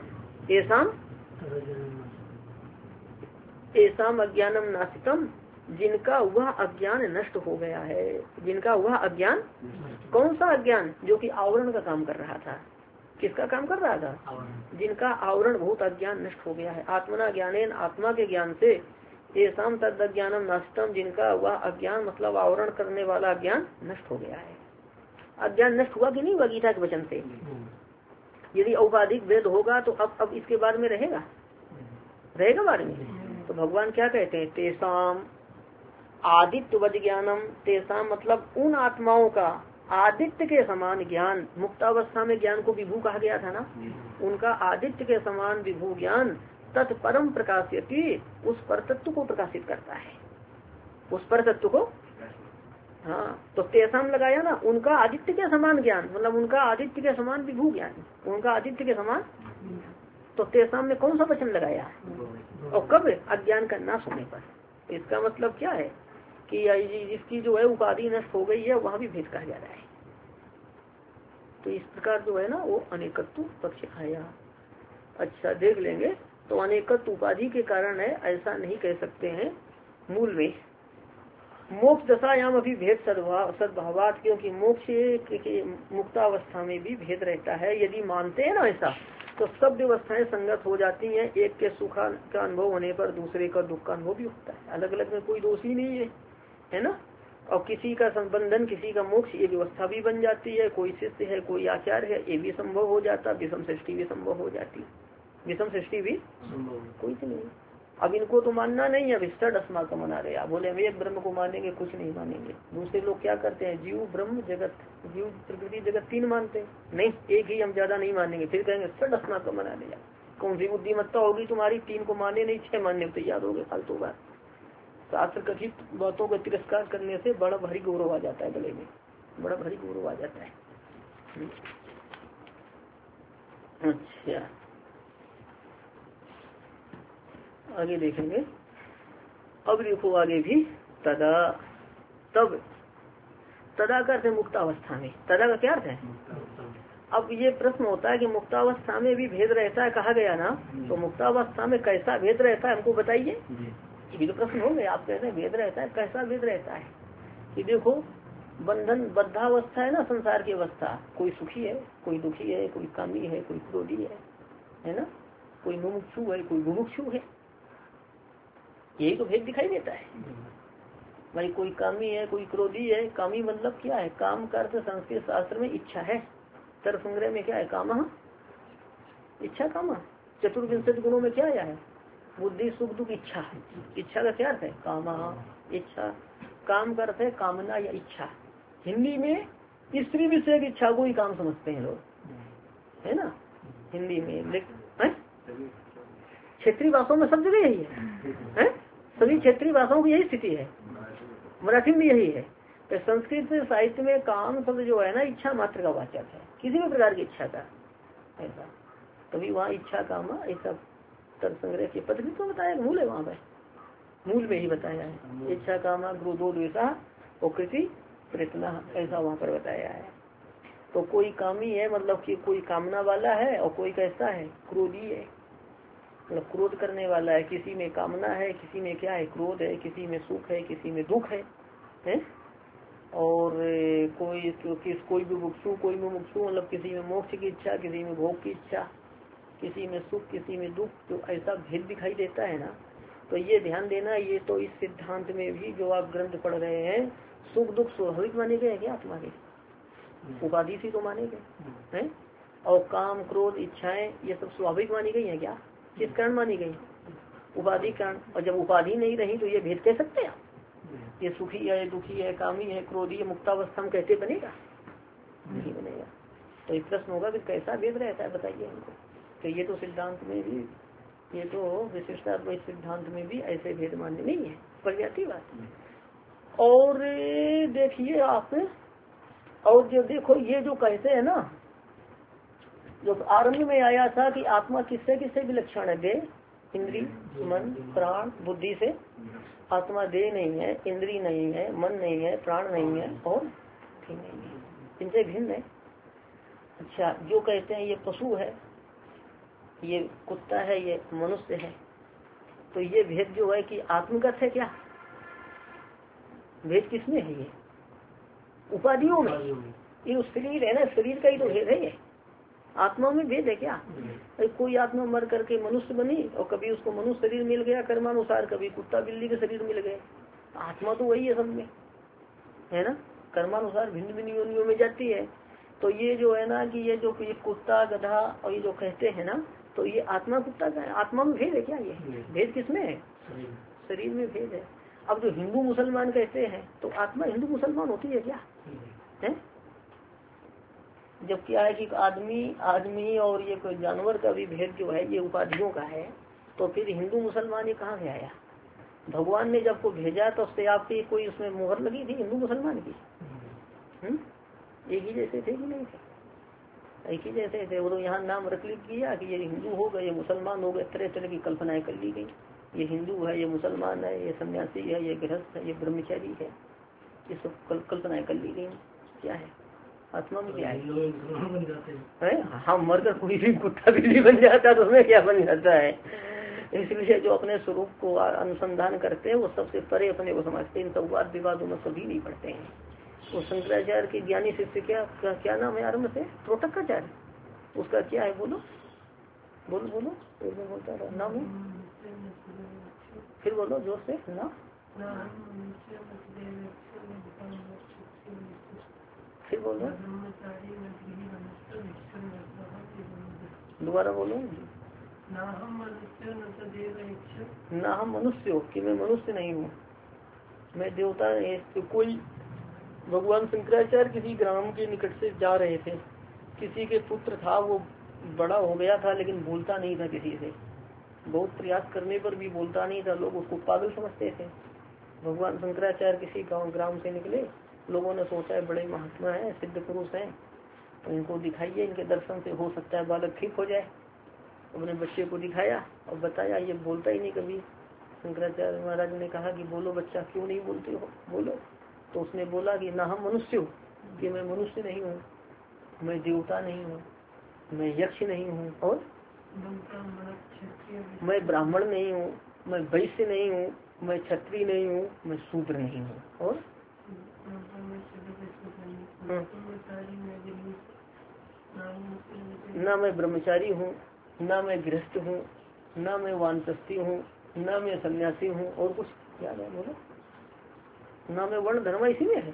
ऐसाम अज्ञानम नाशितम, जिनका वह अज्ञान नष्ट हो गया है। जिनका वह अज्ञान, कौन सा अज्ञान? जो कि आवरण का काम कर रहा था। किसका काम कर रहा था? जिनका आवरण भूत अज्ञान नष्ट हो गया है। आत्मना ज्ञानेन, आत्मा के ज्ञान से, ऐसाम तद अज्ञानम नाशितम, जिनका वह अज्ञान मतलब आवरण करने वाला अज्ञान नष्ट हो गया है। अज्ञान नष्ट हुआ कि नहीं हुआ गीता के वचन से? यदि औपाधिक वेद होगा तो अब इसके बारे में रहेगा बारे में। तो भगवान क्या कहते हैं? तेसाम आदित्य ज्ञानम, तेसाम मतलब उन आत्माओं का आदित्य के समान ज्ञान, मुक्तावस्था में ज्ञान को विभू कहा गया था ना, उनका आदित्य के समान विभू ज्ञान तत्परम प्रकाशयति, उस पर तत्व को प्रकाशित करता है, उस पर तत्व को। हाँ, तो तेसाम लगाया ना, उनका आदित्य के समान ज्ञान मतलब उनका आदित्य के समान विभू ज्ञान, उनका आदित्य के समान। तो तेसाम में कौन सा वचन लगाया? और कब? अज्ञान का नाश होने पर। इसका मतलब क्या है कि जिसकी जो है उपाधि नष्ट हो गई है वहाँ भी भेद कहा जा रहा है। तो इस प्रकार जो है ना वो अनेकत्व पक्ष आया। अच्छा देख लेंगे। तो अनेकत्व उपाधि के कारण है, ऐसा नहीं कह सकते हैं। मूल में मोक्ष दशायाम अभी भेद सद्भावात, क्योंकि मोक्ष के मुक्तावस्था में भी भेद रहता है। यदि मानते हैं ना ऐसा, तो सब व्यवस्थाएं संगत हो जाती हैं। एक के सुख का अनुभव होने पर दूसरे का दुख का अनुभव भी होता है। अलग अलग में कोई दोष ही नहीं है ना। और किसी का संबंधन, किसी का मोक्ष, ये व्यवस्था भी बन जाती है। कोई शिष्य है, कोई आचार्य है, ये भी संभव हो जाता। विषम सृष्टि भी संभव हो जाती। विषम सृष्टि भी कोई तो नहीं। अब इनको तो मानना नहीं है। अब अस्मा का मना रहे आप, बोले हम एक ब्रह्म को मानेंगे, कुछ नहीं मानेंगे। दूसरे लोग क्या करते हैं, जीव ब्रह्म जगत, जीव प्रकृति जगत 3 मानते हैं। नहीं, एक ही हम ज्यादा नहीं मानेंगे। फिर कहेंगे अस्मा का मना लिया। कौन सी बुद्धिमत्ता होगी तुम्हारी, 3 को माने नहीं, 6 मानने को तैयार हो गए। फालतू बात। शास्त्र कथित बातों का तिरस्कार करने से बड़ा भारी गौरव आ जाता है, गले में बड़ा भारी गौरव आ जाता है। अच्छा आगे देखेंगे। अब देखो आगे भी तदा, तब तदा का अर्थ है मुक्तावस्था में। तदा का क्या अर्थ है? अब ये प्रश्न होता है कि मुक्तावस्था में भी भेद रहता है, कहा गया ना। तो मुक्तावस्था में कैसा भेद रहता है हमको बताइए। ये भी तो प्रश्न हो गया। आप कहते हैं भेद रहता है, कैसा भेद रहता है? कि देखो बंधन बद्धावस्था है ना, संसार की अवस्था। कोई सुखी है, कोई दुखी है, कोई कामी है, कोई क्रोधी है ना, कोई मुमुक्षु है, कोई बुभुक्षु है। यही तो भेद दिखाई देता है भाई। कोई कामी है, कोई क्रोधी है। कामी मतलब क्या है? काम का अर्थ संस्कृत शास्त्र में इच्छा है। तर्क संग्रह में क्या है? काम इच्छा काम। चतुर्विंशति गुणों में क्या आया है? बुद्धि सुख दुख इच्छा। इच्छा का क्या अर्थ है? काम इच्छा। काम का अर्थ है कामना या इच्छा। हिंदी में स्त्री विषय की इच्छा को ही काम समझते हैं लोग, है ना हिंदी में। लेकिन क्षेत्रीय भाषाओं में सब जगह यही है? सभी क्षेत्रीय भाषाओं की यही स्थिति है। मराठी में यही है। तो संस्कृत साहित्य में काम शब्द जो है ना, इच्छा मात्र का वाचक है, किसी भी प्रकार की इच्छा का। ऐसा तभी वहाँ इच्छा काम ऐसा तर्क संग्रह के पद भी तो बताया, मूल है वहाँ पे, मूल में ही बताया है। इच्छा कामा क्रोधो द्वेषा प्रकृति प्रयत्न, ऐसा वहाँ पर बताया है। तो कोई कामी है मतलब कि कोई कामना वाला है, और कोई कैसा है? क्रोधी है, मतलब क्रोध करने वाला है। किसी में कामना है, किसी में क्या है? क्रोध है। किसी में सुख है, किसी में दुख है? और कोई भी मुमुक्षु, कोई मुमुक्षु मतलब किसी में मोक्ष की इच्छा, किसी में भोग की इच्छा, किसी में सुख, किसी में दुख। तो ऐसा भेद दिखाई देता है ना। तो ये ध्यान देना, ये तो इस सिद्धांत में भी जो आप ग्रंथ पढ़ रहे हैं, सुख दुख स्वाभाविक माने गए हैं क्या आत्मा के? उपाधि से तो माने गए हैं। और काम क्रोध इच्छाएं ये सब स्वाभाविक मानी गई है क्या? किस कारण मानी गई? उपाधि कारण। और जब उपाधि नहीं रही तो ये भेद कह सकते हैं? ये सुखी है, दुखी है, कामी है, क्रोधी है, मुक्तावस्था में कहते बनेगा? नहीं बनेगा। तो एक प्रश्न होगा कि कैसा भेद रहता है, बताइए हमको। तो ये तो सिद्धांत में भी, ये तो विशिष्टाद्वैत सिद्धांत में भी ऐसे भेद मान्य नहीं है, पड़ जाती बात। और देखिए आप, और जो देखो ये जो कहते हैं ना, जो आरंभ में आया था कि आत्मा किससे किससे विलक्षण है? देह, इंद्री, मन, प्राण, बुद्धि से। आत्मा देह नहीं है, इंद्री नहीं है, मन नहीं है, प्राण नहीं है, और बुद्धि नहीं है, इनसे भिन्न है। अच्छा, जो कहते हैं ये पशु है, ये कुत्ता है, ये मनुष्य है, तो ये भेद जो है कि आत्मगत है क्या? भेद किसमें है? ये उपाधियों में। ये शरीर है ना, शरीर का ही तो भेद है। ये आत्मा में भेद है क्या? कोई आत्मा मर करके मनुष्य बनी, और कभी उसको मनुष्य शरीर मिल गया कर्मानुसार, कभी कुत्ता बिल्ली के शरीर मिल गए। आत्मा तो वही है सब में, है ना। कर्मानुसार भिन्न भिन्न योनियों में जाती है। तो ये जो है ना कि ये जो कुत्ता गधा और ये जो कहते हैं ना, तो ये आत्मा कुत्ता का है। आत्मा में भेद है क्या? ये भेद किसमें है? शरीर में भेद है। अब जो हिंदू मुसलमान कहते हैं, तो आत्मा हिंदू मुसलमान होती है क्या? है? जब क्या है कि आदमी और ये कोई जानवर का भी भेद जो है ये उपाधियों का है। तो फिर हिंदू मुसलमान ये कहाँ से आया? भगवान ने जब को भेजा तो उससे आपकी कोई उसमें मुहर लगी थी हिंदू मुसलमान की? एक ही जैसे थे कि नहीं थे? एक ही जैसे थे। वो तो यहाँ नाम रख किया कि ये हिंदू हो गए, ये मुसलमान हो गए, तरह तरह की कल्पनाएं कर ली गई। ये हिंदू है, ये मुसलमान है, ये सन्यासी है, ये गृहस्थ है, ये ब्रह्मचारी है, ये सब कल्पनाएं कर ली गई। क्या है? आत्मा में क्या है? हम मरकर कोई भी कुत्ता भी बन जाता है तो उसमें क्या बन जाता है? इसलिए जो अपने स्वरूप को अनुसंधान करते हैं वो सबसे परे अपने को समझते हैं। इन सब वाद विवादों में कभी नहीं पढ़ते हैं। वो शंकराचार्य की ज्ञानी शिष्य क्या नाम है आरम्भ से? त्रोटकाचार्य। उसका क्या है? बोलो बोलो बोलो। एक में बोलता रहा नाम है, फिर बोलो जोर से ना। फिर बोलो, दोबारा बोलो। ना हम मनुष्य हो कि मैं मनुष्य नहीं हूँ, मैं देवता नहीं। तो कोई भगवान शंकराचार्य किसी ग्राम के निकट से जा रहे थे, किसी के पुत्र था, वो बड़ा हो गया था लेकिन बोलता नहीं था किसी से, बहुत प्रयास करने पर भी बोलता नहीं था, लोग उसको पागल समझते थे। भगवान शंकराचार्य किसी गांव ग्राम से निकले, लोगों ने सोचा है बड़े महात्मा है, सिद्ध पुरुष हैं, तो इनको दिखाइए, इनके दर्शन से हो सकता है बालक ठीक हो जाए। अपने बच्चे को दिखाया और बताया, ये बोलता ही नहीं कभी। शंकराचार्य महाराज ने कहा कि बोलो बच्चा, क्यों नहीं बोलते हो, बोलो। तो उसने बोला कि ना हम मनुष्य हूँ, कि मैं मनुष्य नहीं हूँ, मैं देवता नहीं हूँ, मैं यक्ष नहीं हूँ, और मैं ब्राह्मण नहीं हूँ, मैं वैश्य नहीं हूँ, मैं क्षत्रिय नहीं हूँ, मैं शूद्र नहीं हूँ, और ना मैं ब्रह्मचारी हूँ, ना मैं गृहस्थ हूँ, ना मैं वानप्रस्थी हूँ, ना मैं सन्यासी हूँ, और कुछ याद है बोलो? ना मैं वर्ण धर्म इसी में है?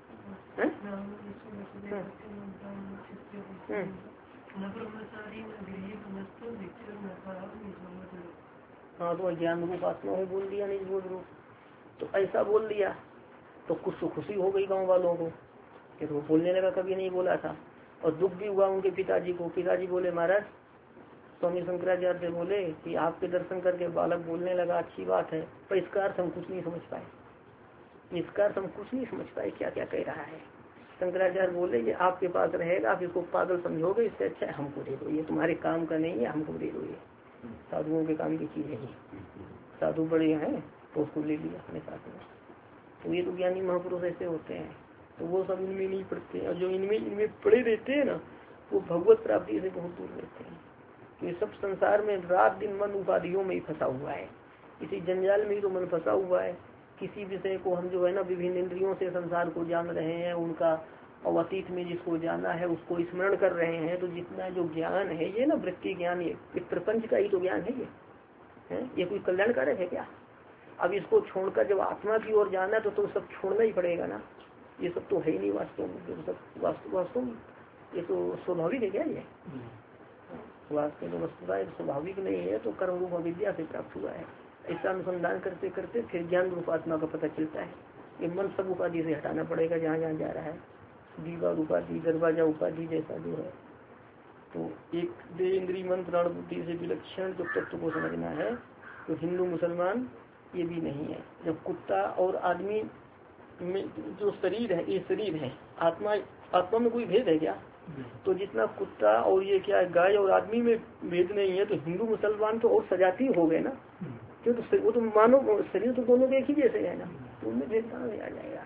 हाँ, तो ज्ञान रूप आत्मा हूँ बोल दिया, नहीं बोल रूप। तो ऐसा बोल दिया तो कुछ तो खुशी हो गई गांव वालों को कि वो बोलने लगा, कभी नहीं बोला था। और दुख भी हुआ उनके पिताजी को। पिताजी बोले महाराज, स्वामी शंकराचार्य से बोले कि आपके दर्शन करके बालक बोलने लगा, अच्छी बात है, पर इसका अर्थ हम कुछ नहीं समझ पाए, इसका अर्थ हम कुछ नहीं समझ पाए, क्या क्या कह रहा है। शंकराचार्य बोले ये आपके पास रहेगा, आप इसको पागल समझोगे, इससे अच्छा है हमको दे दो, ये तुम्हारे काम का नहीं है, हमको दे दो, ये साधुओं के काम की चीज है, साधु बड़े हैं तो उसको ले लिया अपने साथ में। तो ये तो ज्ञानी महापुरुष ऐसे होते हैं, तो वो सब इनमें नहीं पढ़ते, और जो इनमें पड़े रहते हैं ना, वो भगवत प्राप्ति से बहुत दूर रहते हैं। तो ये सब संसार में रात दिन मन उपाधियों में ही फंसा हुआ है, इसी जंजाल में ही तो मन फंसा हुआ है। किसी विषय को हम जो है ना विभिन्न इंद्रियों से संसार को जान रहे हैं, उनका और अतीत में जिसको जाना है उसको स्मरण कर रहे हैं, तो जितना जो ज्ञान है ये ना वृत्ति ज्ञान, ये प्रपंच का ही तो ज्ञान है, ये कोई कल्याणकारक है क्या? अब इसको छोड़कर जब आत्मा की ओर जाना तो सब छोड़ना ही पड़ेगा ना, ये सब तो है ही नहीं वास्तव में, सब वास्तव में ये तो स्वाभाविक है क्या? ये वास्तव में वस्तुता स्वाभाविक नहीं है, तो कर्म रूप अविद्या से प्राप्त हुआ है। ऐसा अनुसंधान करते करते फिर ज्ञान रूप आत्मा का पता चलता है। ये मन सब उपाधि से हटाना पड़ेगा, जहाँ जहाँ जा रहा है, दीवार उपाधि, दरवाजा उपाधि जैसा जो है। तो एक देह इंद्रिय मन प्राण बुद्धि से विलक्षण जो तत्व को समझना है, तो हिंदू मुसलमान ये भी नहीं है। जब कुत्ता और आदमी में जो शरीर है, ये शरीर है, आत्मा में कोई भेद है क्या? तो जितना कुत्ता और ये क्या है गाय और आदमी में भेद नहीं है, तो हिंदू मुसलमान तो और सजाती हो गए ना, क्योंकि वो तो मानो शरीर तो दोनों के एक ही जैसे है ना, तो उनमें भेद कहाँ से आ जाएगा?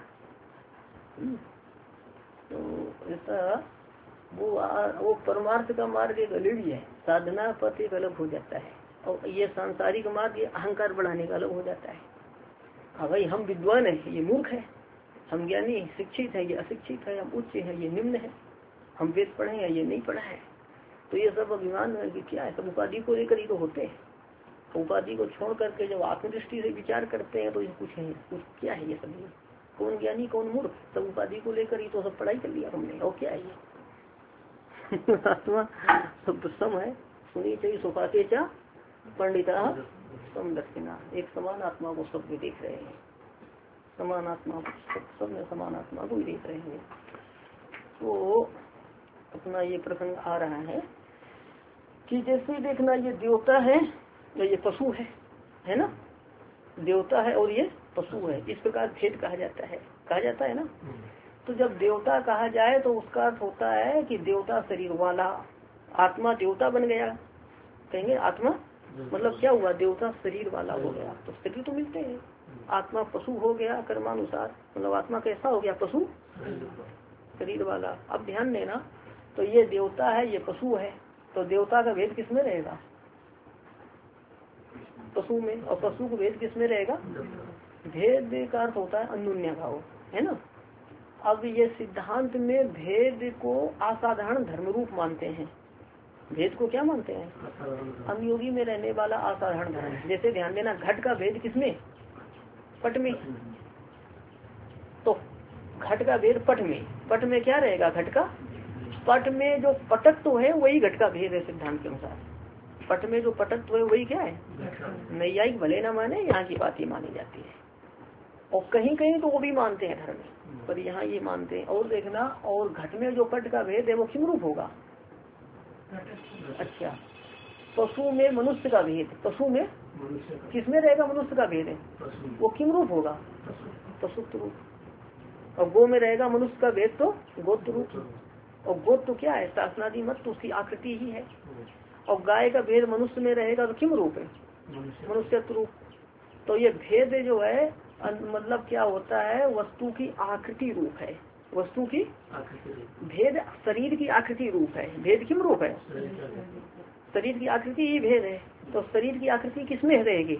तो ऐसा वो परमार्थ का मार्ग एक अलग ही है, साधना पथ एक अलग हो जाता है, और ये सांसारिक मार्ग ये अहंकार बढ़ाने का अलग हो जाता है। हाँ भाई, हम विद्वान है, ये मूर्ख है, हम ज्ञानी शिक्षित है, ये अशिक्षित है, हम उच्च है, ये निम्न है, हम वेद पढ़े हैं, ये नहीं पढ़ा है। तो ये सब अभिमान है, क्या है, सब उपाधि को लेकर ही तो होते हैं। तो उपाधि को छोड़ करके जब आत्मदृष्टि से विचार करते हैं तो ये कुछ है, कुछ क्या है ये सब? कौन ज्ञानी कौन मूर्ख? सब उपाधि को लेकर ही तो सब पढ़ाई कर लिया हमने, और क्या है ये? आत्मा सब सम है, सुनी चाहिए सुपाते चा पंडिता सम दक्षिणा। एक समान आत्मा को सब भी देख रहे हैं, समान आत्मा सब में समान आत्मा को भी देख रहे हैं। तो अपना ये प्रसंग आ रहा है कि जैसे देखना ये देवता है या ये पशु है ना, देवता है और ये पशु है, इस प्रकार भेद कहा जाता है ना। तो जब देवता कहा जाए तो उसका अर्थ होता है कि देवता शरीर वाला, आत्मा देवता बन गया, कहेंगे आत्मा मतलब क्या हुआ, देवता शरीर वाला हो गया, तो शरीर तो मिलते हैं। आत्मा पशु हो गया कर्मानुसार, मतलब आत्मा कैसा हो गया, पशु शरीर वाला। अब ध्यान देना, तो ये देवता है, ये पशु है, तो देवता का भेद किसमें रहेगा? पशु में। और पशु का भेद किसमें रहेगा? भेद का अर्थ होता है अन्योन्य भाव, है ना। अब ये सिद्धांत में भेद को असाधारण धर्म रूप मानते हैं। भेद को क्या मानते हैं? अनुयोगी में रहने वाला असाधारण धर्म। जैसे ध्यान देना, घट का भेद किसमें? पट में। तो घट का भेद पट में, पट में क्या रहेगा? घट का पट में जो पटत्व है वही घट का भेद है सिद्धांत के अनुसार। पट में जो पटत्व है वही क्या है? नैयायिक भले न माने, यहाँ की बात ही मानी जाती है। और कहीं कहीं तो वो भी मानते हैं धर्म में, पर यहाँ ये मानते हैं। और देखना, और घट में जो पट का भेद है वो किम रूप होगा? अच्छा, पशु में मनुष्य का भेद, पशु में किसमें रहेगा? मनुष्य का भेद है, वो किम रूप होगा? पशुत्व रूप। और गो में रहेगा मनुष्य का भेद, तो गोत्र रूप। और गोत्र तो क्या है? शासनादि मत, तो उसकी आकृति ही है। और गाय का भेद मनुष्य में रहेगा तो किम रूप है? मनुष्यत्व रूप। तो ये भेद जो है मतलब क्या होता है? वस्तु की आकृति रूप है, वस्तु की भेद शरीर की आकृति रूप है। भेद किम रूप है? शरीर की आकृति ही भेद है। तो शरीर की आकृति किसमें रहेगी?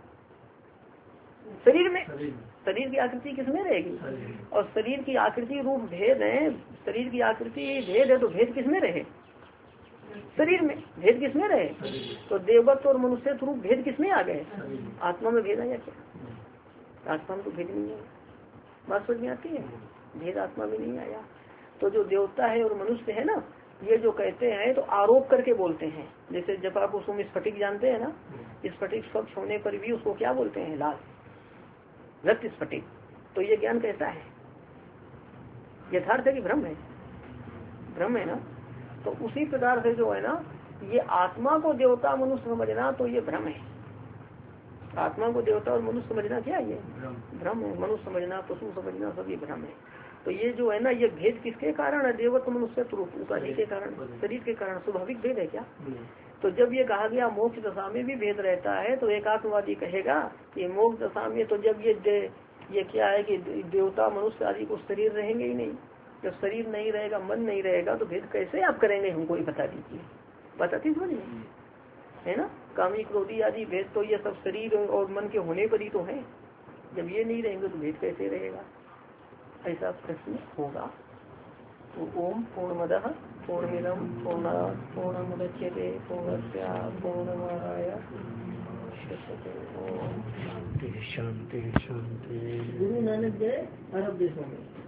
शरीर में। शरीर की आकृति किसमें रहेगी? और शरीर की आकृति रूप भेद है, शरीर की आकृति भेद है, तो भेद किसमें रहे? शरीर में। भेद किसमें रहे? तो देवत्व और मनुष्य रूप भेद किसमें आ गए? आत्मा में भेद आया क्या? आत्मा में तो भेद नहीं है। बात समझ में आती है? भेद आत्मा में नहीं आया। तो जो देवता है और मनुष्य है ना, ये जो कहते हैं तो आरोप करके बोलते हैं। जैसे जब आप उसको स्फटिक जानते हैं ना, स्फटिक स्वच्छ होने पर भी उसको क्या बोलते हैं? लाल, रक्त स्फटिक। तो ये ज्ञान कैसा है? यथार्थ है कि भ्रम है? भ्रम है ना। तो उसी प्रकार से जो है ना, ये आत्मा को देवता मनुष्य समझना, तो ये भ्रम है। आत्मा को देवता और मनुष्य समझना क्या है? ये भ्रम है। मनुष्य समझना, पशु समझना, सब ये भ्रम है। तो ये जो है ना, ये भेद किसके कारण है? देवत्व मनुष्य रूप उपाधि के कारण, शरीर के कारण। स्वाभाविक भेद है क्या? तो जब ये कहा गया मोक्ष दशा में भी भेद रहता है, तो एक आत्मवादी कहेगा कि मोक्ष दशा में तो जब ये क्या है कि देवता मनुष्य आदि को शरीर रहेंगे ही नहीं। जब शरीर नहीं रहेगा, मन नहीं रहेगा, तो भेद कैसे आप करेंगे? हमको ही बता दीजिए। बताती समझिए, है ना। कामी क्रोधी आदि भेद तो ये सब शरीर और मन के होने पर ही तो है। जब ये नहीं रहेंगे तो भेद कैसे रहेगा? ऐसा प्रश्न होगा। तो ओम पूर्णमदः पूर्णमिदं पूर्णात् पूर्णमुदच्यते पूर्णस्य पूर्णमादाय मुच्यते। ओम शांति शांति शांति। गुरु नानक जय। अरब देशों में